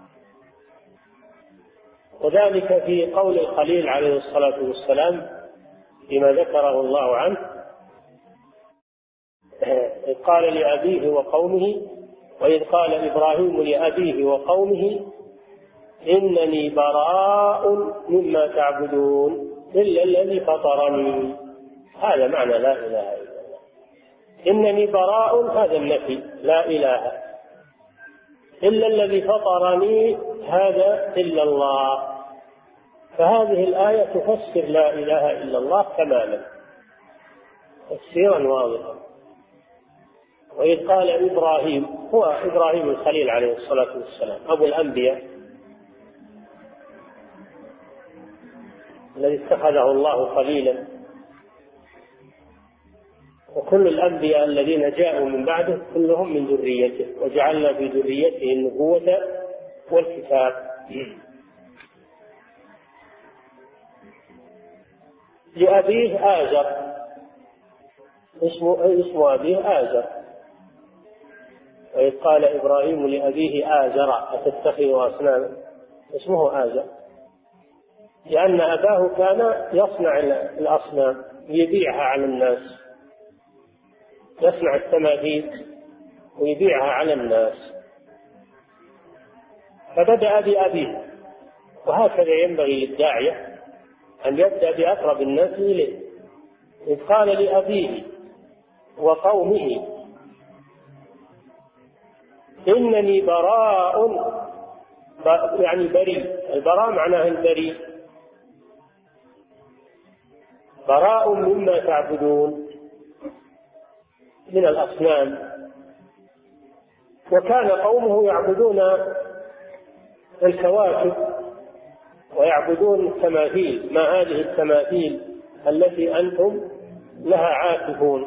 وذلك في قول الخليل عليه الصلاة والسلام فيما ذكره الله عنه، إذ قال لأبيه وقومه، وإذ قال إبراهيم لأبيه وقومه إنني براء مما تعبدون إلا الذي فطرني. هذا معنى لا إله إلا الله. إنني براء هذا النفي، لا إله، إلا الذي فطرني هذا إلا الله. فهذه الآية تفسر لا إله إلا الله تماما تفسيرا واضحا. وإذ قال إبراهيم، هو إبراهيم الخليل عليه الصلاة والسلام أبو الأنبياء الذي اتخذه الله خليلا، وكل الأنبياء الذين جاءوا من بعده كلهم من ذريته، وجعلنا في ذريته النبوة والكتاب. لأبيه آزر، اسم أبيه آزر. وإذ قال إبراهيم لأبيه آزر أتتخذ أصناما، اسمه آزر لأن أباه كان يصنع الأصنام يبيعها على الناس، يصنع التماثيل ويبيعها على الناس، فبدأ بأبيه. وهكذا ينبغي للداعية أن يبدأ بأقرب الناس إليه. إذ قال لأبيه وقومه إنني براء، يعني بريء، البراء معناه البريء، براء مما تعبدون من الأصنام. وكان قومه يعبدون الكواكب ويعبدون التماثيل. ما هذه التماثيل التي أنتم لها عاكفون؟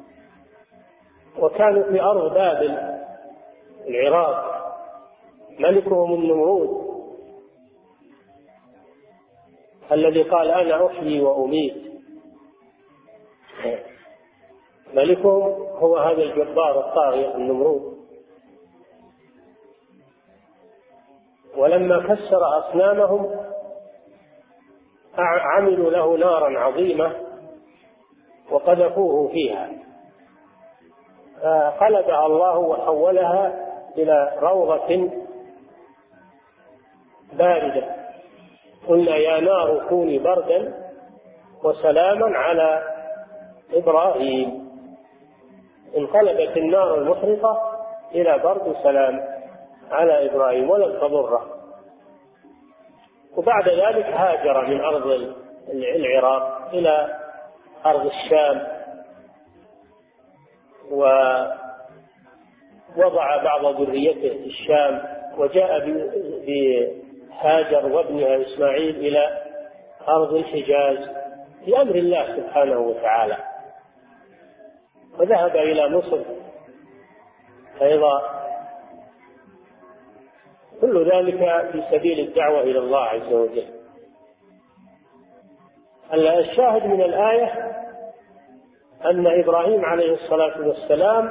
وكانوا في أرض بابل العراق، ملكهم النمرود الذي قال أنا أحيي وأميت. ملكهم هو هذا الجبار الطاغية النمرود. ولما كسر أصنامهم عملوا له نارا عظيمة وقذفوه فيها، فقلبها الله وحولها إلى روضة باردة. قلنا يا نار كوني بردا وسلاما على إبراهيم. انقلبت النار المحرقة إلى برد وسلام على إبراهيم ولم تضره. وبعد ذلك هاجر من أرض العراق إلى أرض الشام، ووضع بعض ذريته في الشام، وجاء بهاجر وابنها إسماعيل إلى أرض الحجاز بأمر الله سبحانه وتعالى، وذهب إلى مصر أيضا. كل ذلك في سبيل الدعوة إلى الله عز وجل. الشاهد من الآية أن إبراهيم عليه الصلاة والسلام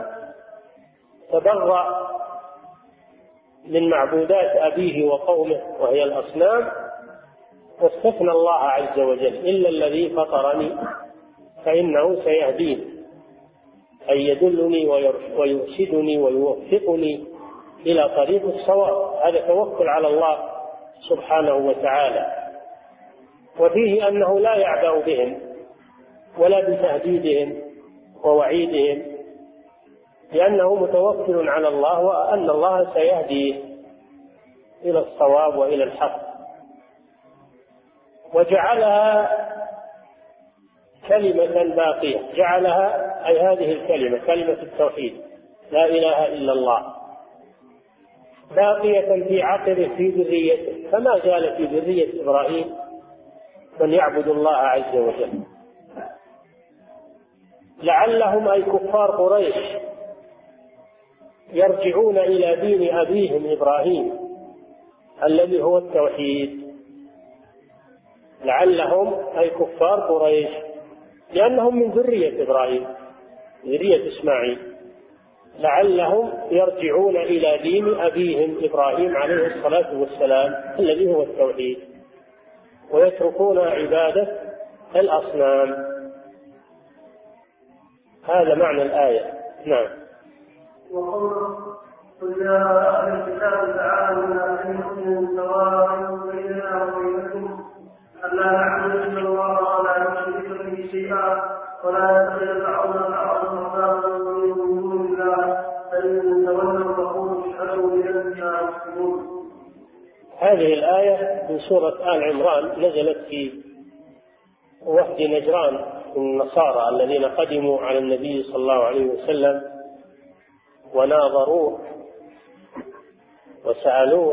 تبرأ من معبودات أبيه وقومه وهي الأصنام، واستثنى الله عز وجل إلا الذي فطرني فإنه سيهدين، أي يدلني ويرشدني ويوفقني إلى طريق الصواب. هذا توكل على الله سبحانه وتعالى. وفيه أنه لا يعبأ بهم ولا بتهديدهم ووعيدهم، لأنه متوكل على الله وأن الله سيهديه إلى الصواب وإلى الحق. وجعلها كلمة باقية، جعلها أي هذه الكلمة كلمة التوحيد لا إله إلا الله باقية في عقبه في ذريته، فما زال في ذرية إبراهيم من يعبد الله عز وجل. لعلهم أي كفار قريش يرجعون إلى دين أبيهم إبراهيم الذي هو التوحيد. لعلهم أي كفار قريش، لأنهم من ذرية إبراهيم ذرية إسماعيل، لعلهم يرجعون إلى دين أبيهم إبراهيم عليه الصلاة والسلام الذي هو التوحيد، ويتركون عبادة الأصنام. هذا معنى الآية. نعم. وقوله قل يا أهل الكتاب تعالوا إلى كلمة سواء بيننا وبينكم ألا نعبد إلا الله ولا نشرك به شيئا ولا يتخذ بعضنا بعضا أربابا من دون الله فإن تولوا فقولوا اشهدوا بأننا مسلمون. هذه الآية من سورة آل عمران نزلت في وفد نجران النصارى الذين قدموا على النبي صلى الله عليه وسلم وناظروه وسألوه،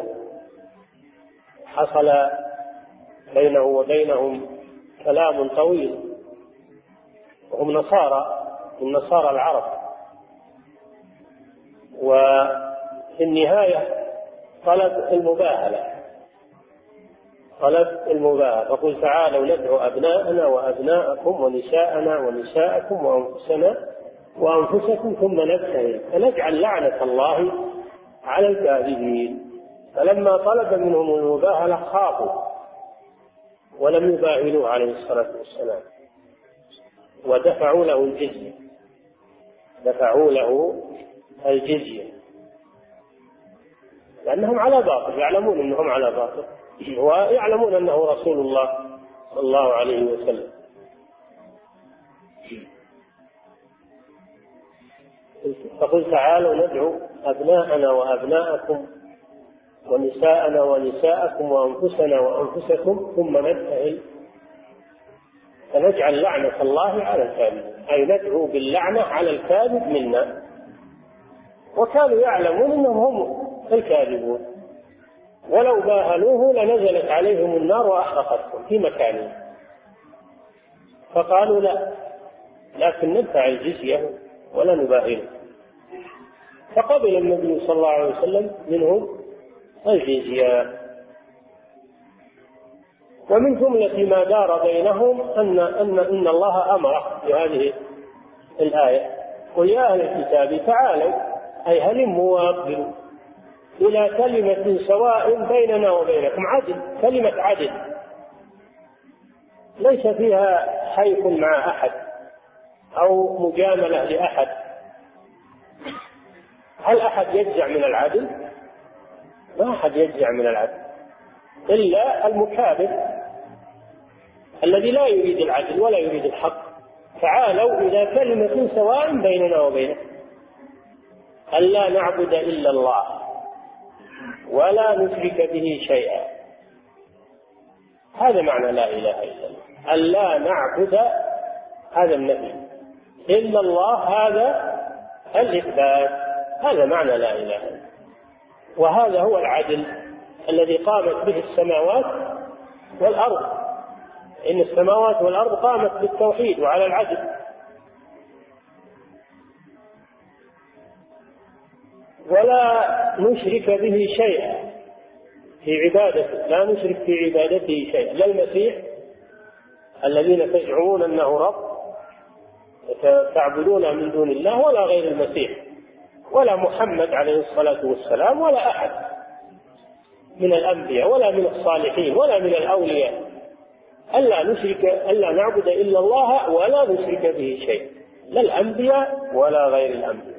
حصل بينه وبينهم كلام طويل، وهم نصارى من نصارى العرب. وفي النهاية طلب المباهلة، فقل تعالوا ندعو أبناءنا وأبناءكم ونساءنا ونساءكم وأنفسنا وأنفسكم ثم نبتهل فنجعل لعنة الله على الكاذبين. فلما طلب منهم المباهلة خافوا ولم يباهلوه عليه الصلاة والسلام، ودفعوا له الجزية لأنهم على باطل، يعلمون أنهم على باطل ويعلمون أنه رسول الله صلى الله عليه وسلم. فقل تعالوا ندعو أبناءنا وأبناءكم ونساءنا ونساءكم وأنفسنا وأنفسكم ثم نبتهل فنجعل لعنة الله على الكاذب، أي ندعو باللعنة على الكاذب منا. وكانوا يعلمون أنهم هم الكاذبون، ولو باهلوه لنزلت عليهم النار وأحرقتهم في مكانهم. فقالوا لا، لكن ندفع الجزية ولا نباهله. فقبل النبي صلى الله عليه وسلم منهم الجزية. ومن جملة ما دار بينهم أن الله أمره بهذه الآية: قل يا أهل الكتاب تعالوا، أي هلموا واقبلوا إلى كلمة سواء بيننا وبينكم، عدل، كلمة عدل ليس فيها حيف مع أحد أو مجاملة لأحد. هل أحد يجزع من العدل؟ ما أحد يجزع من العدل إلا المكابر الذي لا يريد العدل ولا يريد الحق. تعالوا إلى كلمة سواء بيننا وبينكم ألا نعبد إلا الله ولا نشرك به شيئا. هذا معنى لا إله إلا الله. ألا نعبد هذا النفي، إلا الله هذا الإثبات. هذا معنى لا إله إلا الله. وهذا هو العدل الذي قامت به السماوات والأرض. إن السماوات والأرض قامت بالتوحيد وعلى العدل. ولا نشرك به شيئا في عبادته، لا نشرك في عبادته شيئا، لا المسيح الذين تزعمون أنه رب تعبدون من دون الله، ولا غير المسيح، ولا محمد عليه الصلاة والسلام، ولا أحد من الأنبياء ولا من الصالحين ولا من الأولياء. ألا نعبد إلا الله ولا نشرك به شيء، لا الأنبياء ولا غير الأنبياء.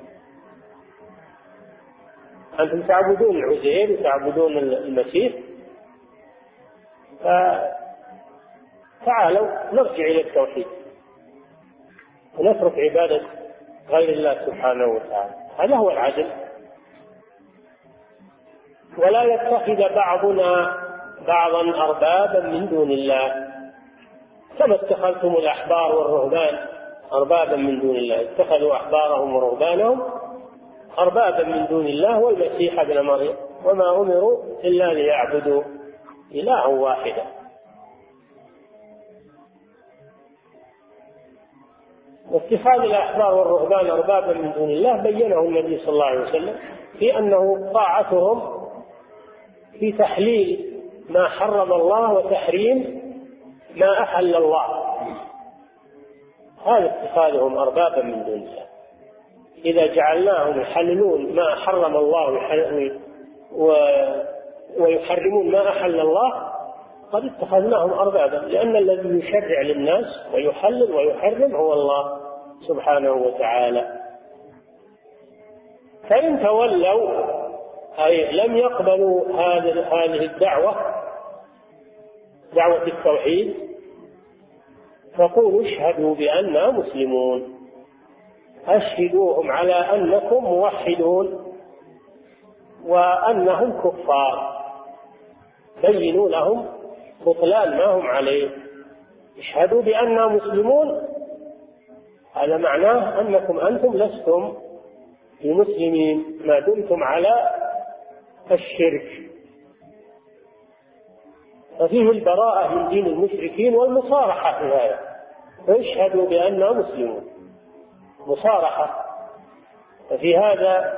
أنتم تعبدون العزير وتعبدون المسيح، فتعالوا نرجع إلى التوحيد ونترك عبادة غير الله سبحانه وتعالى. هذا هو العدل. ولا يتخذ بعضنا بعضا أربابا من دون الله، كما اتخذتم الأحبار والرهبان أربابا من دون الله. اتخذوا أحبارهم ورهبانهم أربابا من دون الله والمسيح ابن مريم وما أمروا إلا ليعبدوا إلها واحدا. واتخاذ الأحبار والرهبان أربابا من دون الله بينه النبي صلى الله عليه وسلم في أنه طاعتهم في تحليل ما حرم الله وتحريم ما أحل الله. هذا اتخاذهم أربابا من دون الله إذا جعلناهم يحللون ما حرم الله ويحرمون ما أحل الله قد اتخذناهم أربابا، لأن الذي يشرع للناس ويحلل ويحرم هو الله سبحانه وتعالى. فإن تولوا أي لم يقبلوا هذه الدعوة، دعوة التوحيد، فقولوا اشهدوا بأننا مسلمون، أشهدوهم على أنكم موحدون وأنهم كفار، بينوا لهم بطلان ما هم عليه. اشهدوا بأننا مسلمون، هذا معناه أنكم أنتم لستم بمسلمين ما دمتم على الشرك، ففيه البراءة من دين المشركين والمصارحة في هذا. فاشهدوا بأننا مسلمون، مصارحة. ففي هذا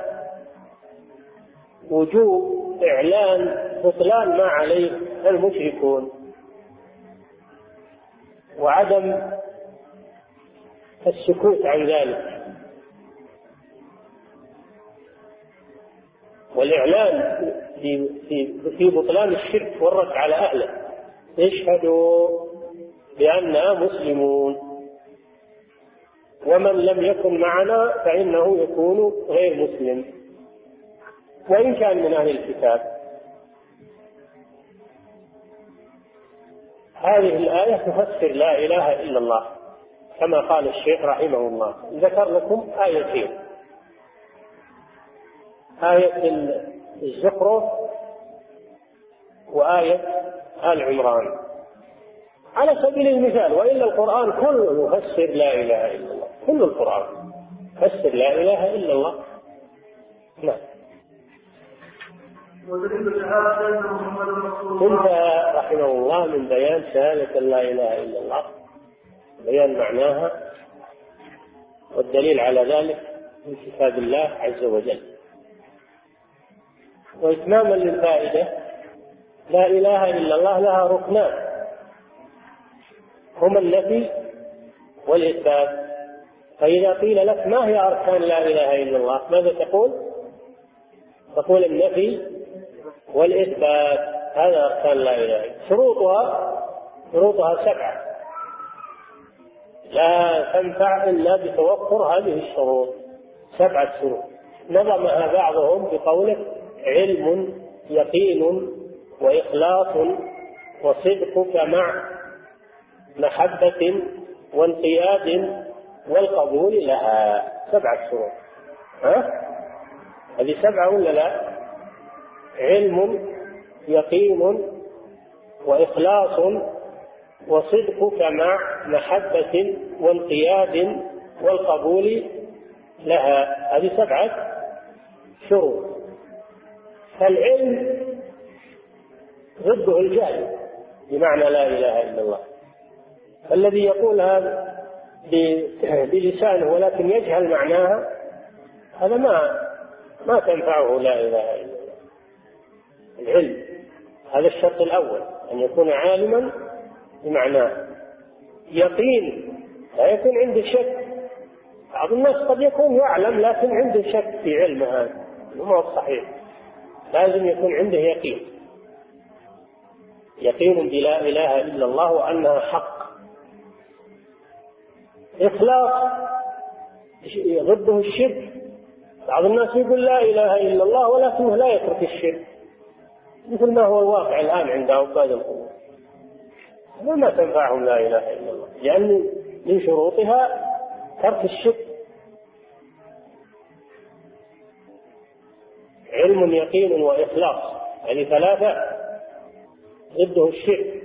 وجوب إعلان بطلان ما عليه المشركون، وعدم السكوت عن ذلك، والإعلان في بطلان الشرك والرد على أهله. اشهدوا بأننا مسلمون، ومن لم يكن معنا فإنه يكون غير مسلم وإن كان من أهل الكتاب. هذه الآية تفسر لا إله إلا الله كما قال الشيخ رحمه الله. ذكر لكم آيتين، آية الزخرف وآية آل عمران على سبيل المثال، وإلا القرآن كله يفسر لا إله إلا الله، كل القرآن يفسر لا إله إلا الله. نعم. انتهى رحمه الله من بيان شهادة لا إله إلا الله، بيان معناها والدليل على ذلك من كتاب الله عز وجل. وإتماما للفائدة، لا إله إلا الله لها ركنان هما النفي والإثبات. فإذا قيل لك ما هي أركان لا إله إلا الله ماذا تقول؟ تقول النفي والإثبات، هذا أركان لا إله إلا الله. شروطها 7 لا تنفع إلا بتوفر هذه الشروط، 7 شروط نظمها بعضهم بقوله علم يقين وإخلاص وصدقك مع محبة وانقياد والقبول لها. 7 شروط. هذه 7 ولا لا؟ علم يقين وإخلاص وصدقك مع محبة وانقياد والقبول لها، هذه 7 شروط. فالعلم ضده الجهل بمعنى لا إله إلا الله. الذي يقول هذا بلسانه ولكن يجهل معناها هذا ما تنفعه لا إله إلا الله. العلم هذا الشرط الأول، أن يكون عالما بمعناه. يقين لا يكون عنده شك، بعض الناس قد يكون يعلم لكن عنده شك في علمه، هذا ما هو صحيح، لازم يكون عنده يقين، يقين بلا إله إلا الله وأنها حق. إخلاص ضده الشرك، بعض الناس يقول لا إله إلا الله ولكنه لا يترك الشرك، مثل ما هو الواقع الآن عند عباد القبور، وما تنفعهم لا إله إلا الله، لأن من شروطها ترك الشرك. علم يقين وإخلاص، هذه 3 ضده الشرك.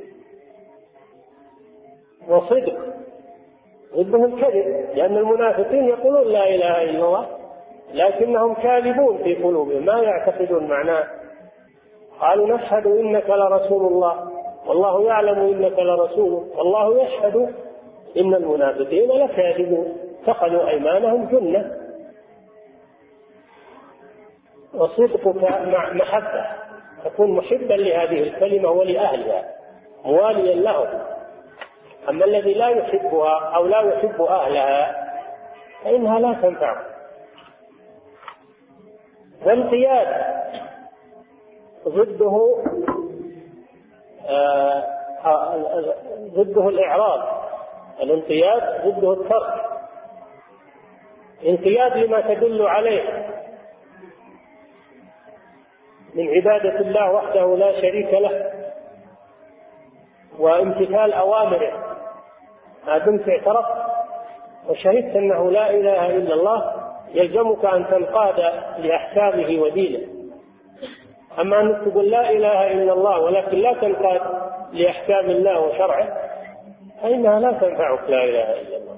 وصدق ضده الكذب، لأن المنافقين يقولون لا إله إلا الله لكنهم كاذبون في قلوبهم، ما يعتقدون معناه. قالوا نشهد إنك لرسول الله والله يعلم إنك لرسوله والله يشهد إن المنافقين لكاذبون، اتخذوا أيمانهم جنة. وصدقك مع محبة، تكون محبا لهذه الكلمة ولأهلها مواليا لهم. أما الذي لا يحبها أو لا يحب أهلها فإنها لا تنفع. والانقياد ضده الإعراض. الانقياد ضده الترك. انقياد لما تدل عليه من عبادة الله وحده لا شريك له وامتثال أوامره ما دمت اعترفت وشهدت أنه لا إله إلا الله يلزمك أن تنقاد لأحكامه ودينه. أما أن تقول لا إله إلا الله ولكن لا تنقاد لأحكام الله وشرعه فإنها لا تنفعك لا إله إلا الله.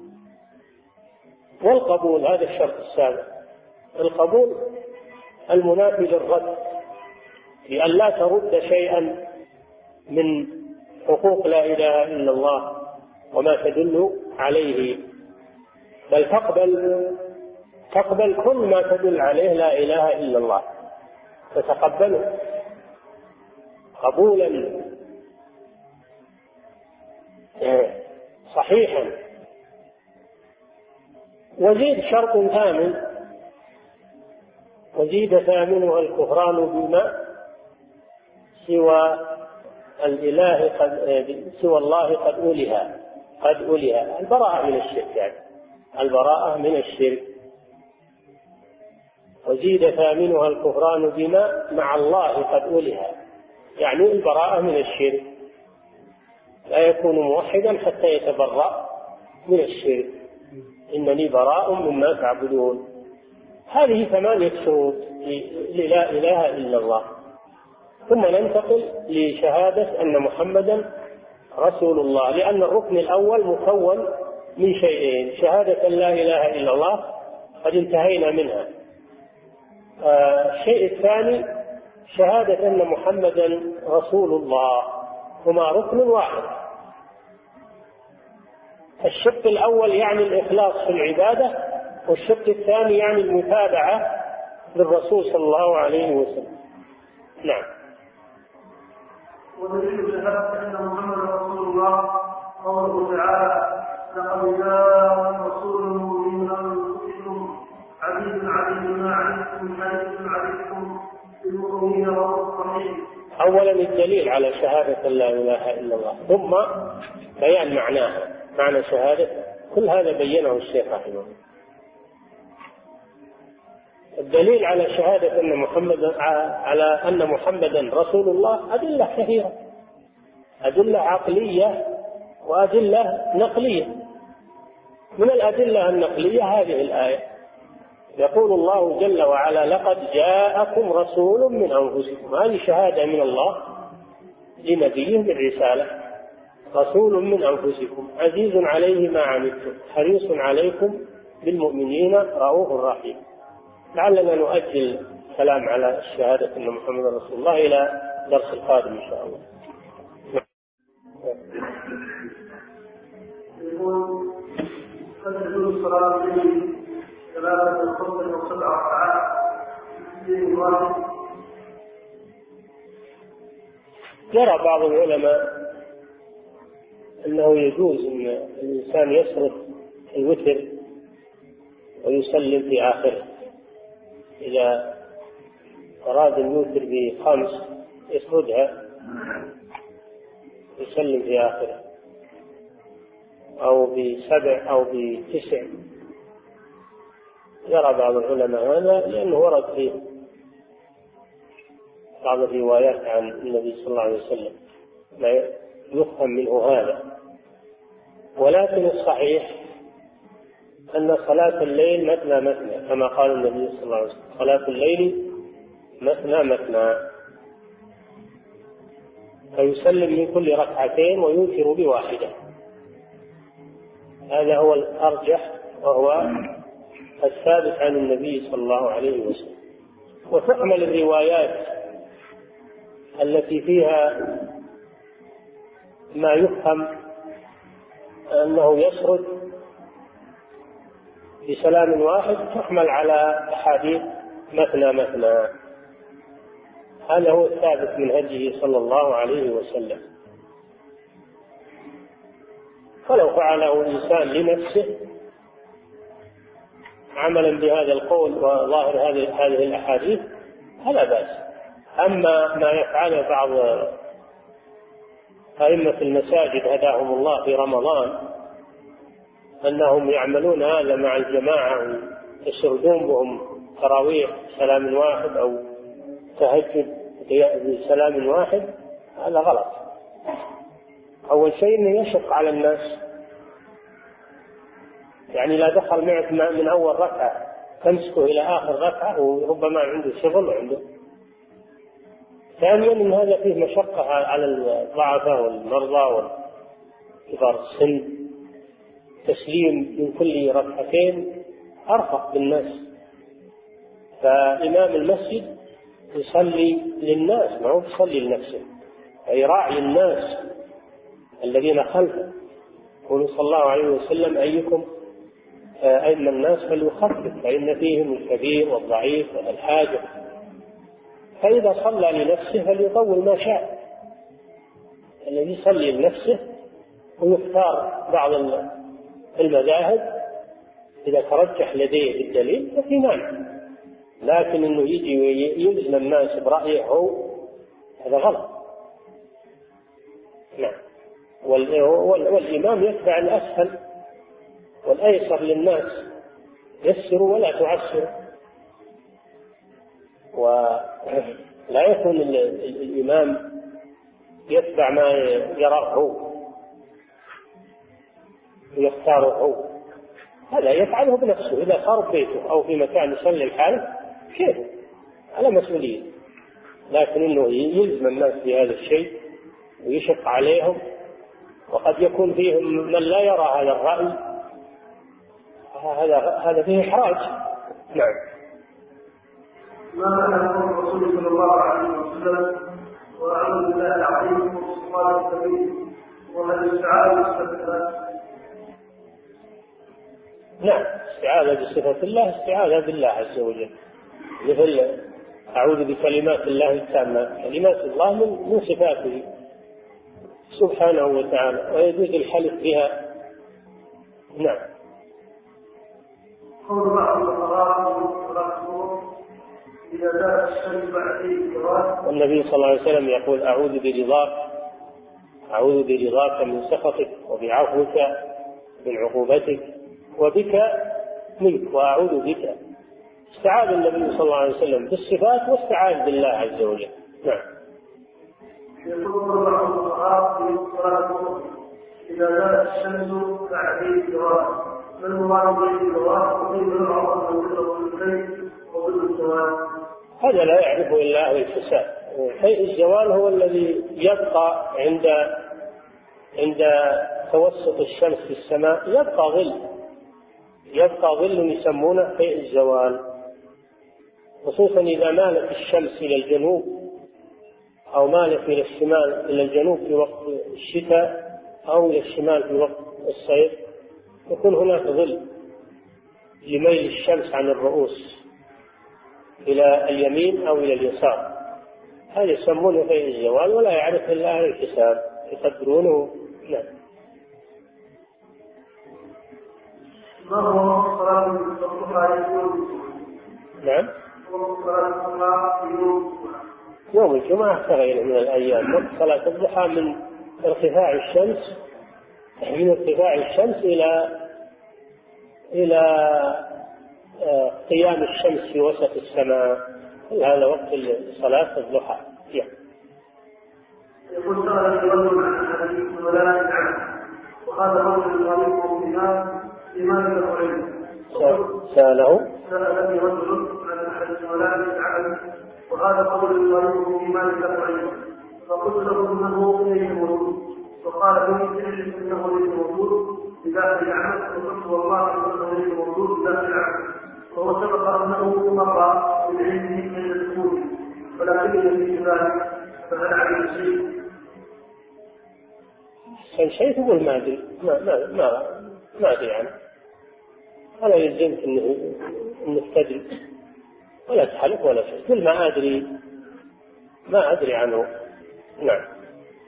والقبول هذا الشرط السابع، القبول المنافي للرد، لأن لا ترد شيئا من حقوق لا إله إلا الله وما تدل عليه، بل تقبل كل ما تدل عليه لا إله إلا الله، تتقبله قبولا صحيحا. وزيد شرط ثامن، وزيد ثامنها الكفران بما سوى الإله سوى الله قد أولها البراءة من الشرك، يعني البراءة من الشرك. وزيد ثامنها الكفران بما مع الله قد أولها، يعني البراءة من الشرك، لا يكون موحدا حتى يتبرأ من الشرك. إنني براء مما تعبدون. هذه 8 شروط للا إله إلا الله. ثم ننتقل لشهادة أن محمدا رسول الله، لأن الركن الأول مكون من شيئين: شهادة أن لا إله إلا الله قد انتهينا منها. الشيء الثاني شهادة أن محمدا رسول الله، هما ركن واحد. الشق الأول يعني الإخلاص في العبادة، والشق الثاني يعني المتابعة للرسول صلى الله عليه وسلم. نعم. ودليل شهادة أن محمدا رسول الله قوله تعالى: لقد جاء رسول من أنفسكم عزيز عليه ما عنتم حريص عليكم بالمؤمنين رؤوف رحيم. أولا الدليل على شهادة لا إله إلا الله، ثم بيان معناها، معنى شهادة. كل هذا بينه الشيخ رحمه الله. الدليل على شهادة أن محمدا رسول الله أدلة كثيرة، أدلة عقلية وأدلة نقلية. من الأدلة النقلية هذه الآية، يقول الله جل وعلا: لقد جاءكم رسول من أنفسكم. هذه شهادة من الله لنبيه بالرسالة: رسول من أنفسكم عزيز عليه ما عنتم حريص عليكم بالمؤمنين رؤوف رحيم. لعلنا نؤجل الكلام على الشهادة أن محمد رسول الله إلى درس القادم إن شاء الله. يقول: قد تجوز الصلاة الليل 3 و5 و7 ركعات في واحد. يرى بعض العلماء أنه يجوز أن الإنسان يسرد الوتر ويسلم في آخره. إذا أراد الوتر ب5 يسردها يسلم في آخره، أو ب7 أو ب9. يرى بعض العلماء هذا لأنه ورد فيه بعض الروايات عن النبي صلى الله عليه وسلم ما يفهم منه هذا. ولكن الصحيح أن صلاة الليل مثنى مثنى، كما قال النبي صلى الله عليه وسلم: صلاة الليل مثنى مثنى، فيسلم من كل 2 ركعتين ويوتر ب1. هذا هو الأرجح وهو الثابت عن النبي صلى الله عليه وسلم. وتحمل الروايات التي فيها ما يفهم أنه يسرد بسلام واحد، تحمل على أحاديث مثنى مثنى. هذا هو الثابت من هديه صلى الله عليه وسلم. فلو فعله الإنسان لنفسه عملا بهذا القول وظاهر هذه الأحاديث فلا بأس. أما ما يفعله بعض أئمة المساجد هداهم الله في رمضان أنهم يعملون هذا مع الجماعة يسردون بهم تراويح سلام واحد أو تهجد بسلام واحد، هذا غلط. أول شيء أنه يشق على الناس، يعني لا دخل معك من أول ركعة تمسكه إلى آخر ركعة وربما عنده شغل وعنده. ثانيا أن هذا فيه مشقة على الضعفاء والمرضى وكبار السن، تسليم من كل ركعتين أرفق بالناس. فإمام المسجد يصلي للناس، ما هو يصلي لنفسه، أي راعي الناس الذين خلفه. يقول صلى الله عليه وسلم أيكم أئم الناس فليخفف فإن فيهم الكبير والضعيف والحاجة. فإذا صلى لنفسه فليطول ما شاء، الذي يصلي لنفسه ويختار بعض المذاهب إذا ترجح لديه الدليل ففي مانع، لكن إنه يجي ويلزم الناس برأيه هو، هذا غلط. نعم. والإمام يتبع الأسهل والأيسر للناس، يسروا ولا تعسروا، ولا يكون الإمام يتبع ما يراه هو ويختاره هو، هذا يفعله بنفسه. إذا صار في بيته أو في مكان يصلي الحال كيف على مسؤولية، لكن إنه يلزم الناس بهذا الشيء ويشق عليهم، وقد يكون فيهم من لا يرى هذا الرأي، هذا فيه إحراج. نعم. ما كان يقول الرسول صلى الله عليه وسلم وأعوذ بالله العظيم من الشيطان الرجيم ومن استعاذ بصفة. نعم، استعاذة بصفة الله استعاذة بالله عز وجل، مثل أعوذ بكلمات الله التامة. كلمات الله من صفاته سبحانه وتعالى، ويجوز الحلف بها. نعم. قول بعض الفقهاء إذا زالت الشمس بعد الزوال، والنبي صلى الله عليه وسلم يقول أعوذ برضاك من سخطك وبعفوك من عقوبتك وبك منك وأعوذ بك. استعاذ النبي صلى الله عليه وسلم بالصفات واستعاذ بالله عز وجل. نعم. يقول بعض الفقهاء في صلاة إذا زالت الشمس بعد الزوال، ما المراد بالزوال وكيف يعرف بالليل وظل الزوال؟ هذا لا يعرفه إلا أهل الفساد. الزوال هو الذي يبقى عند توسط الشمس في السماء، يبقى ظل يسمونه في الزوال، خصوصا إذا مالت الشمس إلى الجنوب أو مالت إلى الشمال، إلى الجنوب في وقت الشتاء أو إلى الشمال في وقت الصيف، يكون هناك ظل لميل الشمس عن الرؤوس إلى اليمين أو إلى اليسار. هذا يسمونه في الزوال، ولا يعرف إلا أهل الحساب يقدرونه. نعم. ما هو صلاة الضحى نعم. يوم الجمعة كغيره من الأيام. وقت صلاة الضحى من ارتفاع الشمس إلى قيام الشمس في وسط السماء، هذا وقت صلاة الضحى. يقول سأل رجل عن الحديث ولا يعلم، وهذا رجل يطالبه بما يفعله. سأله رجل عن الحديث ولا يعلم، وهذا رجل يطالبه بما يفعله، فقلت له انه ليس موجود، وقال لي تعلم انه ليس موجود بداخل العمل، وقلت والله انه ليس موجود بداخل العمل، وهو سبق انه مر بالعلم من الدخول، ولكن في ذلك فهل عليه شيء؟ شيء تقول ما أدري، ما أدري عنه، ولا يلزمك إنك تدري ولا تحلف ولا شيء، كل ما أدري عنه. نعم.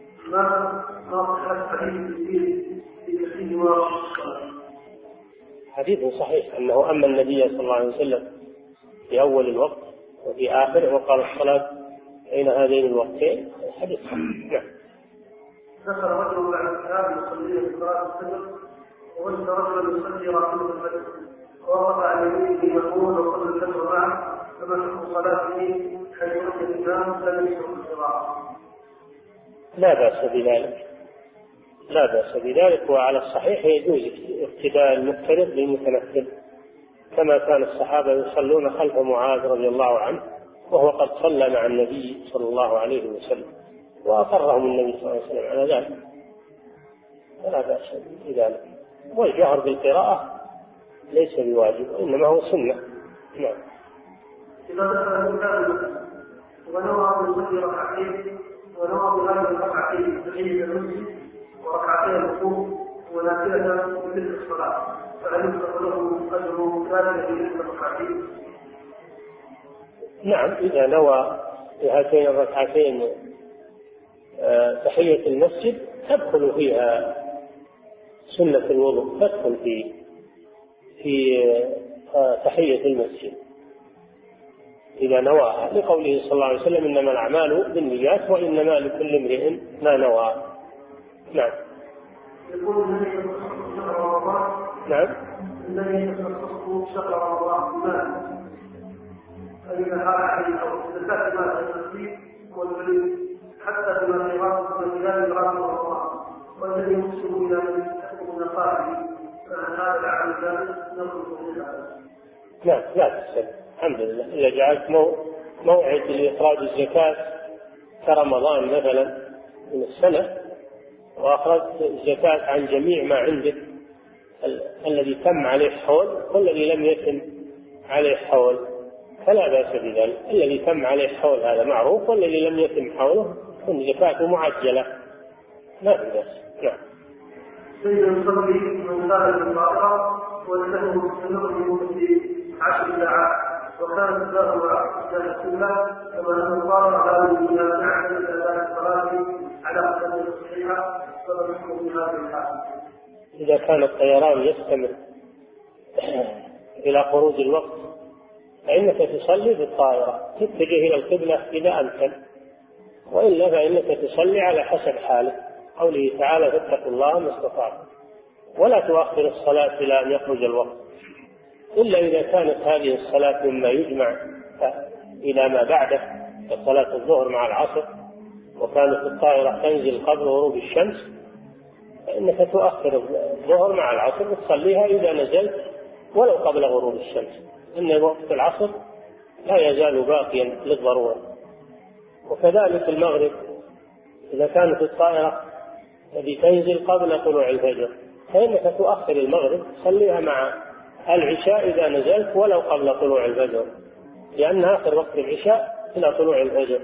ما صحة حديث في كثير حديث صحيح أنه أما النبي صلى الله عليه وسلم في أول الوقت وفي آخره وقال الصلاة بين هذين الوقتين. حديث صحيح. نعم. ذكر رجل بعد الكتاب يصلي في صلاة الفجر ووجد رجلا يصلي ركعتين الفجر ووقف على يمينه مأمون وصلى الفجر معه فما حكم صلاته حيث وجد الإمام لم يسبق القراءة؟ لا بأس بذلك، لا بأس بذلك، وعلى الصحيح يجوز اقتداء المفترض بالمتنفل كما كان الصحابة يصلون خلف معاذ رضي الله عنه وهو قد صلى مع النبي صلى الله عليه وسلم وأقرهم النبي صلى الله عليه وسلم على ذلك، فلا بأس بذلك. والجهر بالقراءة ليس بواجب وإنما هو سنة. نعم. إذا دخل الإنسان ونوى أن يصلي ركعتين ونوى بهذه الركعتين تحية المسجد وركعتين الركوع ونافلة من تلك الصلاة فهل يكتب له أجر كامل في تلك الركعتين؟ نعم، إذا نوى بهاتين الركعتين تحية المسجد تدخل فيها سنة الوضوء، تدخل في تحية المسجد إذا نواها، لقوله صلى الله عليه وسلم إنما الأعمال بالنيات وإنما لكل امرئ ما نوى. نعم. يقول النبي شهر رمضان. نعم. الذي يخصصه شهر رمضان بماذا؟ فإذا حال عليه أو زكاة مال المسجد والولي حتى بما في رأس الهلال برأس رمضان والذي يقسم إلى من يحكم من قائله فأن هذا العمل الثالث نخرج من هذا. لا تسلم، الحمد لله. إذا جعلت موعد لإخراج الزكاة كرمضان مثلا من السنة وأخرجت الزكاة عن جميع ما عندك الذي تم عليه حول والذي لم يتم عليه حول فلا بأس بذلك. الذي تم عليه حول هذا معروف، والذي لم يتم حوله تكون زكاته معجلة، لا بأس. نعم. سيد يصلي من كان في الطائرة ولأنه مستمر لمدة 10 ساعات وكانت الدار كانت كلها كما أن الطائرة لا يمكن أن تعمل إلى الصلاة على قدر الصحيحة فنحكم في هذه الحالة. إذا كان الطيران يستمر إلى خروج الوقت فإنك تصلي بالطائرة، تتجه إلى القبلة إذا أمكن، وإلا فإنك تصلي على حسب حالك. قوله تعالى فاتقوا الله ما استطعتم، ولا تؤخر الصلاة إلى أن يخرج الوقت إلا إذا كانت هذه الصلاة مما يجمع إلى ما بعده كصلاة الظهر مع العصر وكانت الطائرة تنزل قبل غروب الشمس فإنك تؤخر الظهر مع العصر وتصليها إذا نزلت ولو قبل غروب الشمس، إن وقت العصر لا يزال باقيا للضرورة. وكذلك المغرب إذا كانت الطائرة التي تنزل قبل طلوع الفجر فإنك تؤخر المغرب تصليها مع العشاء إذا نزلت ولو قبل طلوع الفجر، لأن آخر وقت العشاء إلى طلوع الفجر.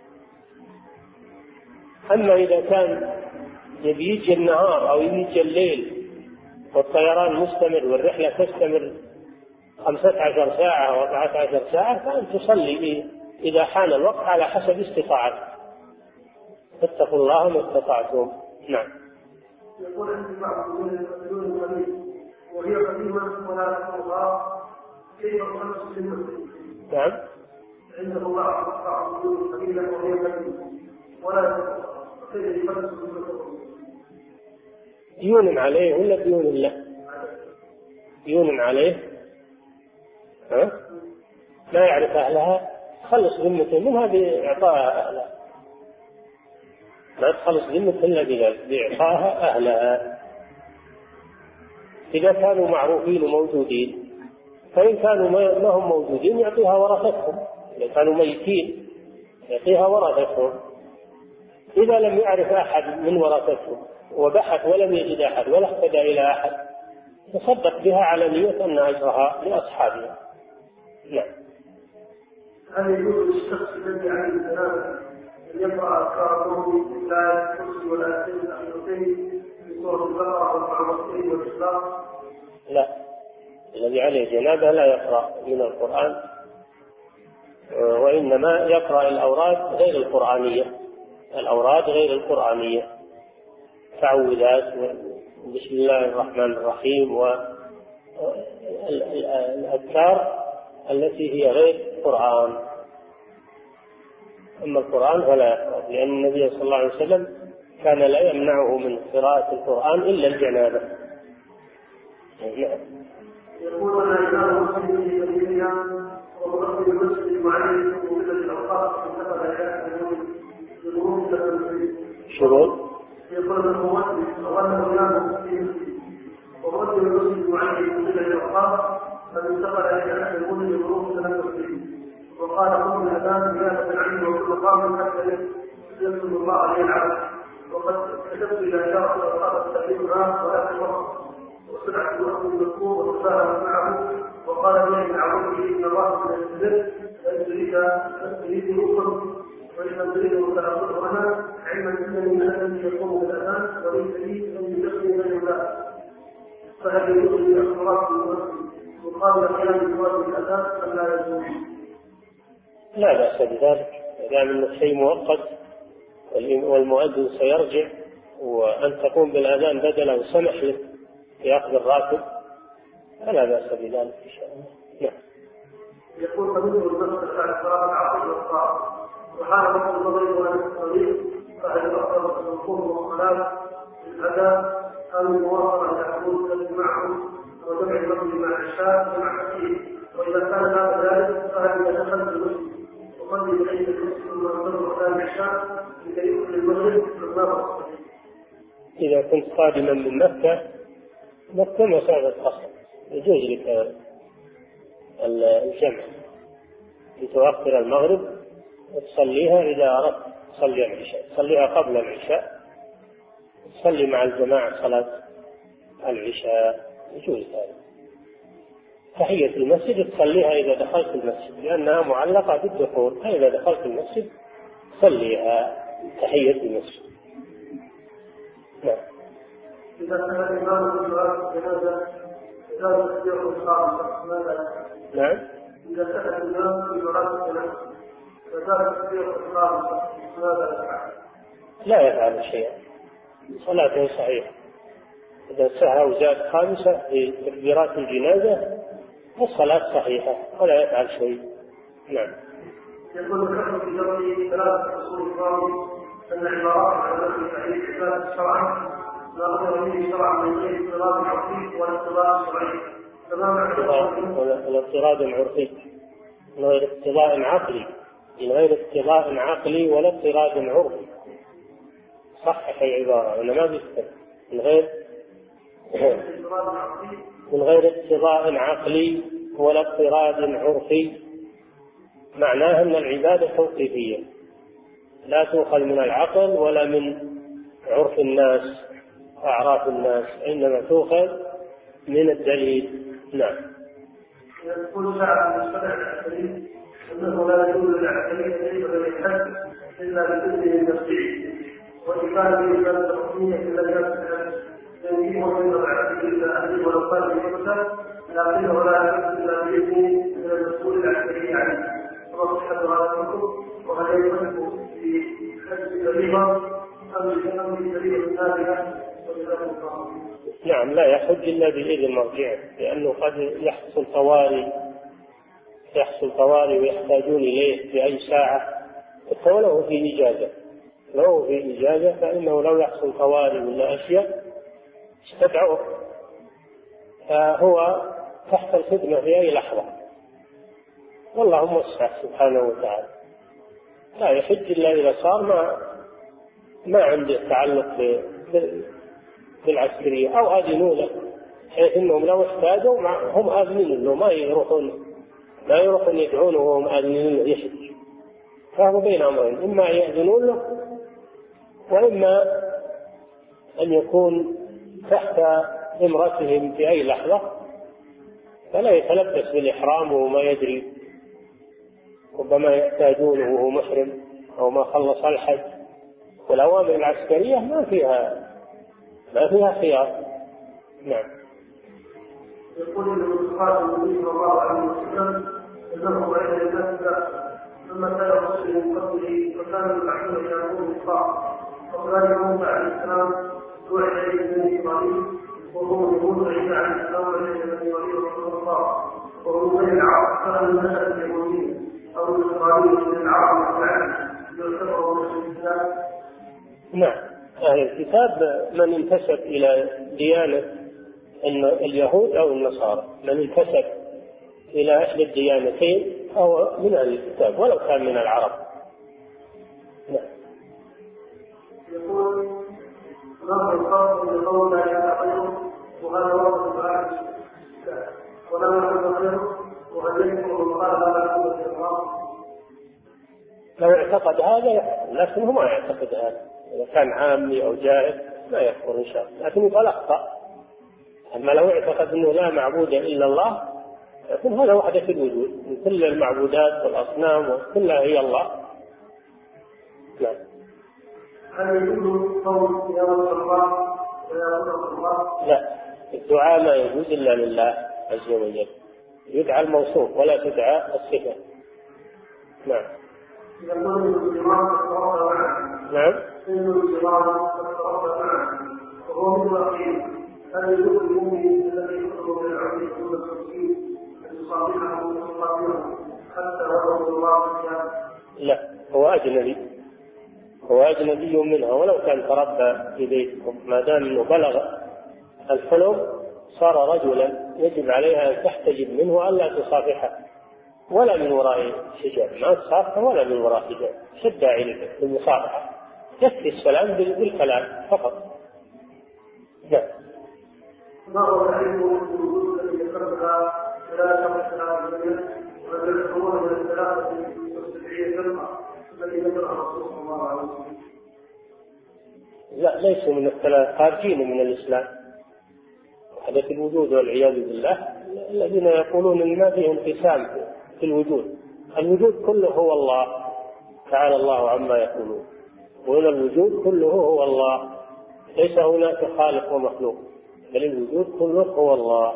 أما إذا كان يجي النهار أو يجي الليل والطيران مستمر والرحلة تستمر 15 ساعة أو 14 ساعة فأن تصلي إذا حان الوقت على حسب استطاعتك. فاتقوا الله ما استطعتم. نعم. يقول عندي بعض بدون قليل وهي قديمة ولا تقرأ كيف تخلص في المسجد؟ نعم. عنده بعض بدون قليلة وهي قديمة ولا تقرأ كيف يخلص في المسجد؟ ديون عليه ولا ديون الله؟ ديون عليه لا يعرف أهلها خلص ذمته منها بإعطائها أهلها، لا تخلص ذمته إلا بذلك بإعطائها أهلها إذا كانوا معروفين وموجودين. فإن كانوا ما هم موجودين يعطيها ورثتهم، إذا كانوا ميتين يعطيها ورثتهم. إذا لم يعرف أحد من ورثتهم وبحث ولم يجد أحد ولا اهتدى إلى أحد تصدق بها على نية أن أجرها لأصحابها. نعم. هل يجوز للشخص الذي عليه الجنابة أن يقرأ أذكار النوم لا الكرسي ولا التين في سورة البقرة والمعوذتين والإخلاص؟ لا، الذي عليه جنابة لا يقرأ من القرآن، وإنما يقرأ الأوراد غير القرآنية، الأوراد غير القرآنية، تعوذات بسم الله الرحمن الرحيم الأذكار التي هي غير القرآن. أما القرآن فلا يقرأ، لأن النبي صلى الله عليه وسلم كان لا يمنعه من قراءة القرآن إلا الجنابة. يقول أنا إمام مسلم في سبيلنا ومرتب المسجد وعليه ومثل الأوقات انتقل إلى شروط يقول المؤسس أولا إمام مسلم ومرتب المسجد وعليه ومثل الأوقات فانتقل إلى أحد المسجد بظروف تنفسه وقال قم الأذان زيادة عنه وكل قام حتى يسلم الله عليه العبد وقد كتبت إلى شرط وقال تستخدمها ولكن وقت وسمعت وقت المذكور وتفاهم معه وقال لي ابن عمرو ان الله من السر فان تريد يوصل وان تريد متاخر انا علما انني الذي يقوم بالاذان وليس لي ان يدخل من الله فهل يوصل باختراق المسجد مقابل قيام بواجب الاذان ام لا يجوز؟ لا بأس بذلك، دام انه شيء مؤقت والمؤذن سيرجع وأن تقوم بالأذان بدلا وسمح لك يأخذ الراتب فلا بأس بذلك إن شاء الله. نعم. يقول فمنه المسجد بعد صلاة العصر والصلاة وحال وقت الفضيل وأن الصغير فهل الأفضل الوقوف والصلاة بالأذان أم المواصلة يأخذ معه وجمع المسجد مع العشاء مع التأكيد وإذا كان هذا ذلك فهل إذا دخلت المسجد وصلي إليه المسجد ثم أصلي صلاة العشاء لكي يدخل المغرب فالله. إذا كنت قادما من مكة مسافة قصر يجوز لك الجمع لتؤخر المغرب وتصليها إذا أردت تصلي العشاء، تصليها قبل العشاء، تصلي مع الجماعة صلاة العشاء يجوز هذا. تحية المسجد تصليها إذا دخلت المسجد لأنها معلقة بالدخول، فإذا دخلت المسجد صليها تحية المسجد. نعم. إذا كان الإمام في صلاة الجنازة لا يستطيع الصلاة ماذا؟ نعم. إذا كان الإمام في صلاة الجنازة فلا يستطيع الصلاة ماذا؟ لا يفعل شيئا، صلاته صحيحة. إذا سهى وزاد خامسة في تكبيرات الجنازة الصلاة صحيحة ولا يفعل شيء. نعم. يقول الحكم في ذوي ثلاثة أصول القانون أن العبارات التي تعيش الثلاث شرعا لا غير به شرعا من غير اضطراب عرفي ولا اضطراب شرعي. الاضطراب العرفي من غير اقتضاء عقلي، من غير اقتضاء عقلي ولا اضطراب عرفي. صحح العبارة أنا ما بيذكر من غير اقتضاء عقلي ولا اضطراب عرفي، معناها أن العبادة توقيفية لا تؤخذ من العقل ولا من عرف الناس أعراف الناس، إنما تؤخذ من الدليل. نعم. يقول سعد المستمع العسكري أنه لا يجوز للعسكري كيف يحج إلا بإذنه النفسي، وإن كان بإذن الحكومية لم يكن ينجيه من العسكري إلى أهله ولو كان بمكة، لكنه لا يجوز إلا بإذنه من المسؤول العسكري عنه. وصحة هذا الحكم وهل يكون في حج كريمة أم في كريمة نافذة؟ نعم لا يحج إلا بإذن مرجعه، لأنه قد يحصل طوارئ ويحتاجون إليه في أي ساعة، ولو في إجازة فإنه لو يحصل طوارئ ولا أشياء استدعوه، فهو تحت الخدمة في أي لحظة، والله موسع سبحانه وتعالى. لا يحج إلا إذا صار ما عنده تعلق بالعسكرية أو آذنوا له، حيث إنهم لو احتاجوا هم آذنين له، ما يروحون يدعونه وهم آذنين له يحج، فهو بين أمرين، إما يأذنون له وإما أن يكون تحت إمرتهم في أي لحظة، فلا يتلبس بالإحرام وما يدري، ربما يحتاجونه وهو محرم أو ما خلص الحج. والأوامر العسكرية ما فيها خيار. نعم. يقول المصطفى النبي صلى الله عليه وسلم انه بين الناس ثم كان الرسول من قبله وكانوا يدعون الى نور الصلاه، وكان يوم عليه السلام روح اليه من اسرائيل وهو يقول عيسى عن الأول الذي ولي رسول الله وهو من العرب فلم نشأ اليهودية أو الإسرائيلي من العرب والعالم يعتبر من الإسلام. نعم، أهل الكتاب من انتسب إلى ديانة اليهود أو النصارى، من انتسب إلى إحدى الديانتين أو من أهل الكتاب ولو كان من العرب. نعم. يقول ما الفرق بين قول لا يعتقده وهذا وقت الآية ولم يعتقده وهل يكون قال هذا قوة الله؟ لو اعتقد هذا لكنه ما يعتقد هذا، إذا كان عامي أو جاهل لا يكفر إن شاء الله، لكن يقال أخطأ. أما لو اعتقد أنه لا معبود إلا الله يكون هذا وحدة الوجود، من كل المعبودات والأصنام كلها هي الله. نعم. هل يجوز قول يا رب الله ويا رب الله؟ لا، الدعاء ما يجوز إلا لله عز وجل، يدعى الموصوف ولا تدعى الصفة. نعم. إذا كنت الجماعة تتوقع معه. نعم. إن الجماعة تتوقع معه وهو من الأخير، هل يجوز المؤمن الذي يخرج من العبد كل التوحيد أن يصالحه ويصالحه حتى ولو الله فيها؟ لا، هو أجنبي منها ولو كان تربى في بيتكم، ما دام أنه بلغ الحلم صار رجلا يجب عليها أن تحتجب منه ألا تصافحه ولا من وراء حجاب، ما تصافحه ولا من وراء حجاب، شد داعي للمصافحة، يكفي السلام بالكلام فقط. نعم. ما هو العلم والوجود الذي ذكرها ثلاثة الجميع وذكرون من الثلاثة والسبعية فرقة التي ذكرها رسول الله عليه وسلم؟ لا، ليسوا من الثلاثة، خارجين من الإسلام، وحدة الوجود والعياذ بالله، الذين يقولون إن ما فيه انقسام في الوجود، الوجود كله هو الله تعالى الله عما يقولون، وهنا الوجود كله هو الله، ليس هناك خالق ومخلوق، بل الوجود كله هو الله.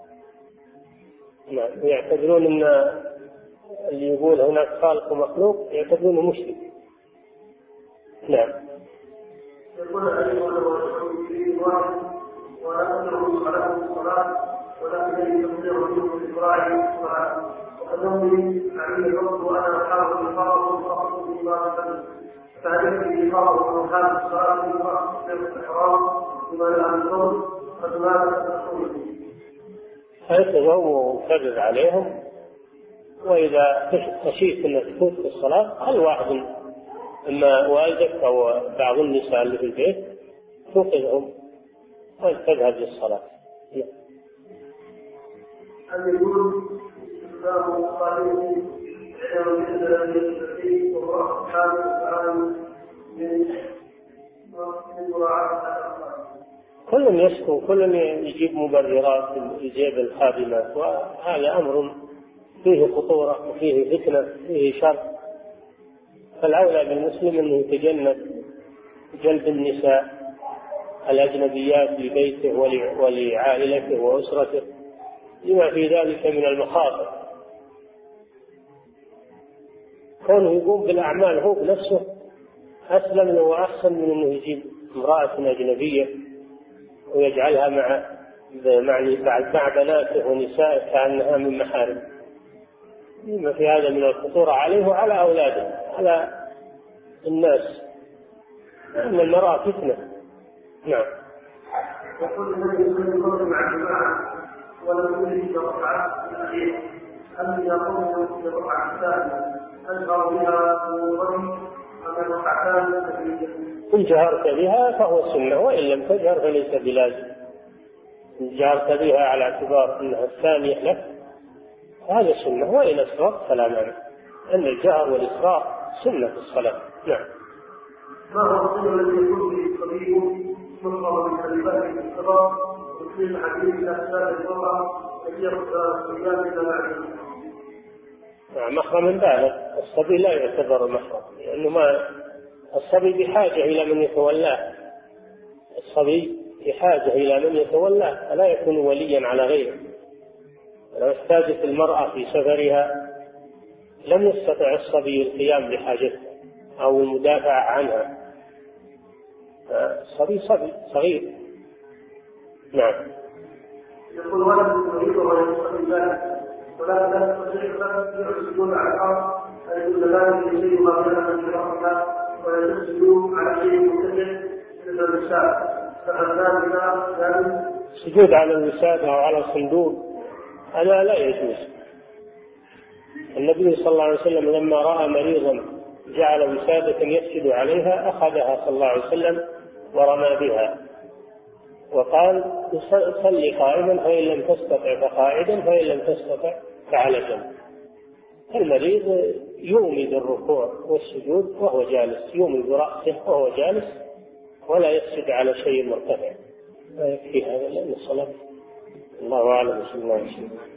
نعم. يعتبرون أن اللي يقول هناك خالق ومخلوق يعتبرونه مشرك. نعم. يقول أيها الرسول في واحد ولكنه صلاة الصلاة ولكن يستطيع منه إسرائيل الصلاة وأنني علي الرب وأنا أحاول الفاظ فقط في بعض تعرف الإفاضة من هذه الصلاة في وقت الإحرام بما لا يكون قد مات الرسول. فيتجاوب وكرر عليهم، وإذا خشيت أن تفوت في الصلاة خل واحد إما والدك أو بعض النساء اللي في البيت توقظهم وتذهب للصلاة. هل يقول إسلام الصالح كل يسكو، كل يجيب مبررات يجيب الخادمات، وهذا أمر فيه خطورة وفيه فتنة فيه شر، فالأولى بالمسلم أنه يتجنب جلب النساء الأجنبيات لبيته ولعائلته وأسرته لما في ذلك من المخاطر. كونه يقوم بالأعمال هو بنفسه أسلم له وأحسن من أنه يجيب امرأة أجنبية ويجعلها مع بناته ونسائه كأنها من محارم، لما في هذا من الخطورة عليه وعلى أولاده على الناس، لأن المرأة فتنة. نعم. يقول الذي يصلي مع الجماعة ولم يجد ركعة الأخيرة هل يقوم بركعة ثانية أجهر بها ويصلي أم الركعتان تدريجيا؟ إن جهرت بها فهو سنة، وإن لم تجهر فليس بلازم. إن جهرت بها على اعتبار أنها الثانية لك هذا سنة، وإن أسررت فلا مانع، أن الجهر والإسرار سنة في الصلاة. نعم. ما هو السنة الذي يكون به الطبيب مطلب من كلمات الاستقرار وفي حديث الأسباب الأخرى التي يخطر الصيام إلى بعد محرم بالغ، الصبي لا يعتبر محرم، لأنه ما الصبي بحاجة إلى من يتولاه، الصبي بحاجة إلى من يتولاه فلا يكون وليا على غيره. لو احتاجت المرأة في سفرها لم يستطع الصبي القيام بحاجتها أو المدافعة عنها، الصبي صغير. نعم. يقول ولد يريد أن يصلي ذلك ولكن لا تستطيع السجود على الأرض فيقول ذلك يصيب ما بين الجراحة ولا تسجد على شيء مختلف من النساء فهل ذلك السجود على الوسادة أو على الصندوق هذا لا يجوز. النبي صلى الله عليه وسلم لما رأى مريضا جعل وسادة يسجد عليها أخذها صلى الله عليه وسلم ورمى بها وقال صلي قائما فإن لم تستطع فقاعدا فإن لم تستطع فعلى جنب. المريض يومي بالركوع والسجود وهو جالس، يومي برأسه وهو جالس ولا يسجد على شيء مرتفع. لا يكفي هذا لأن الصلاة. الله أعلم. صلى الله عليه وسلم.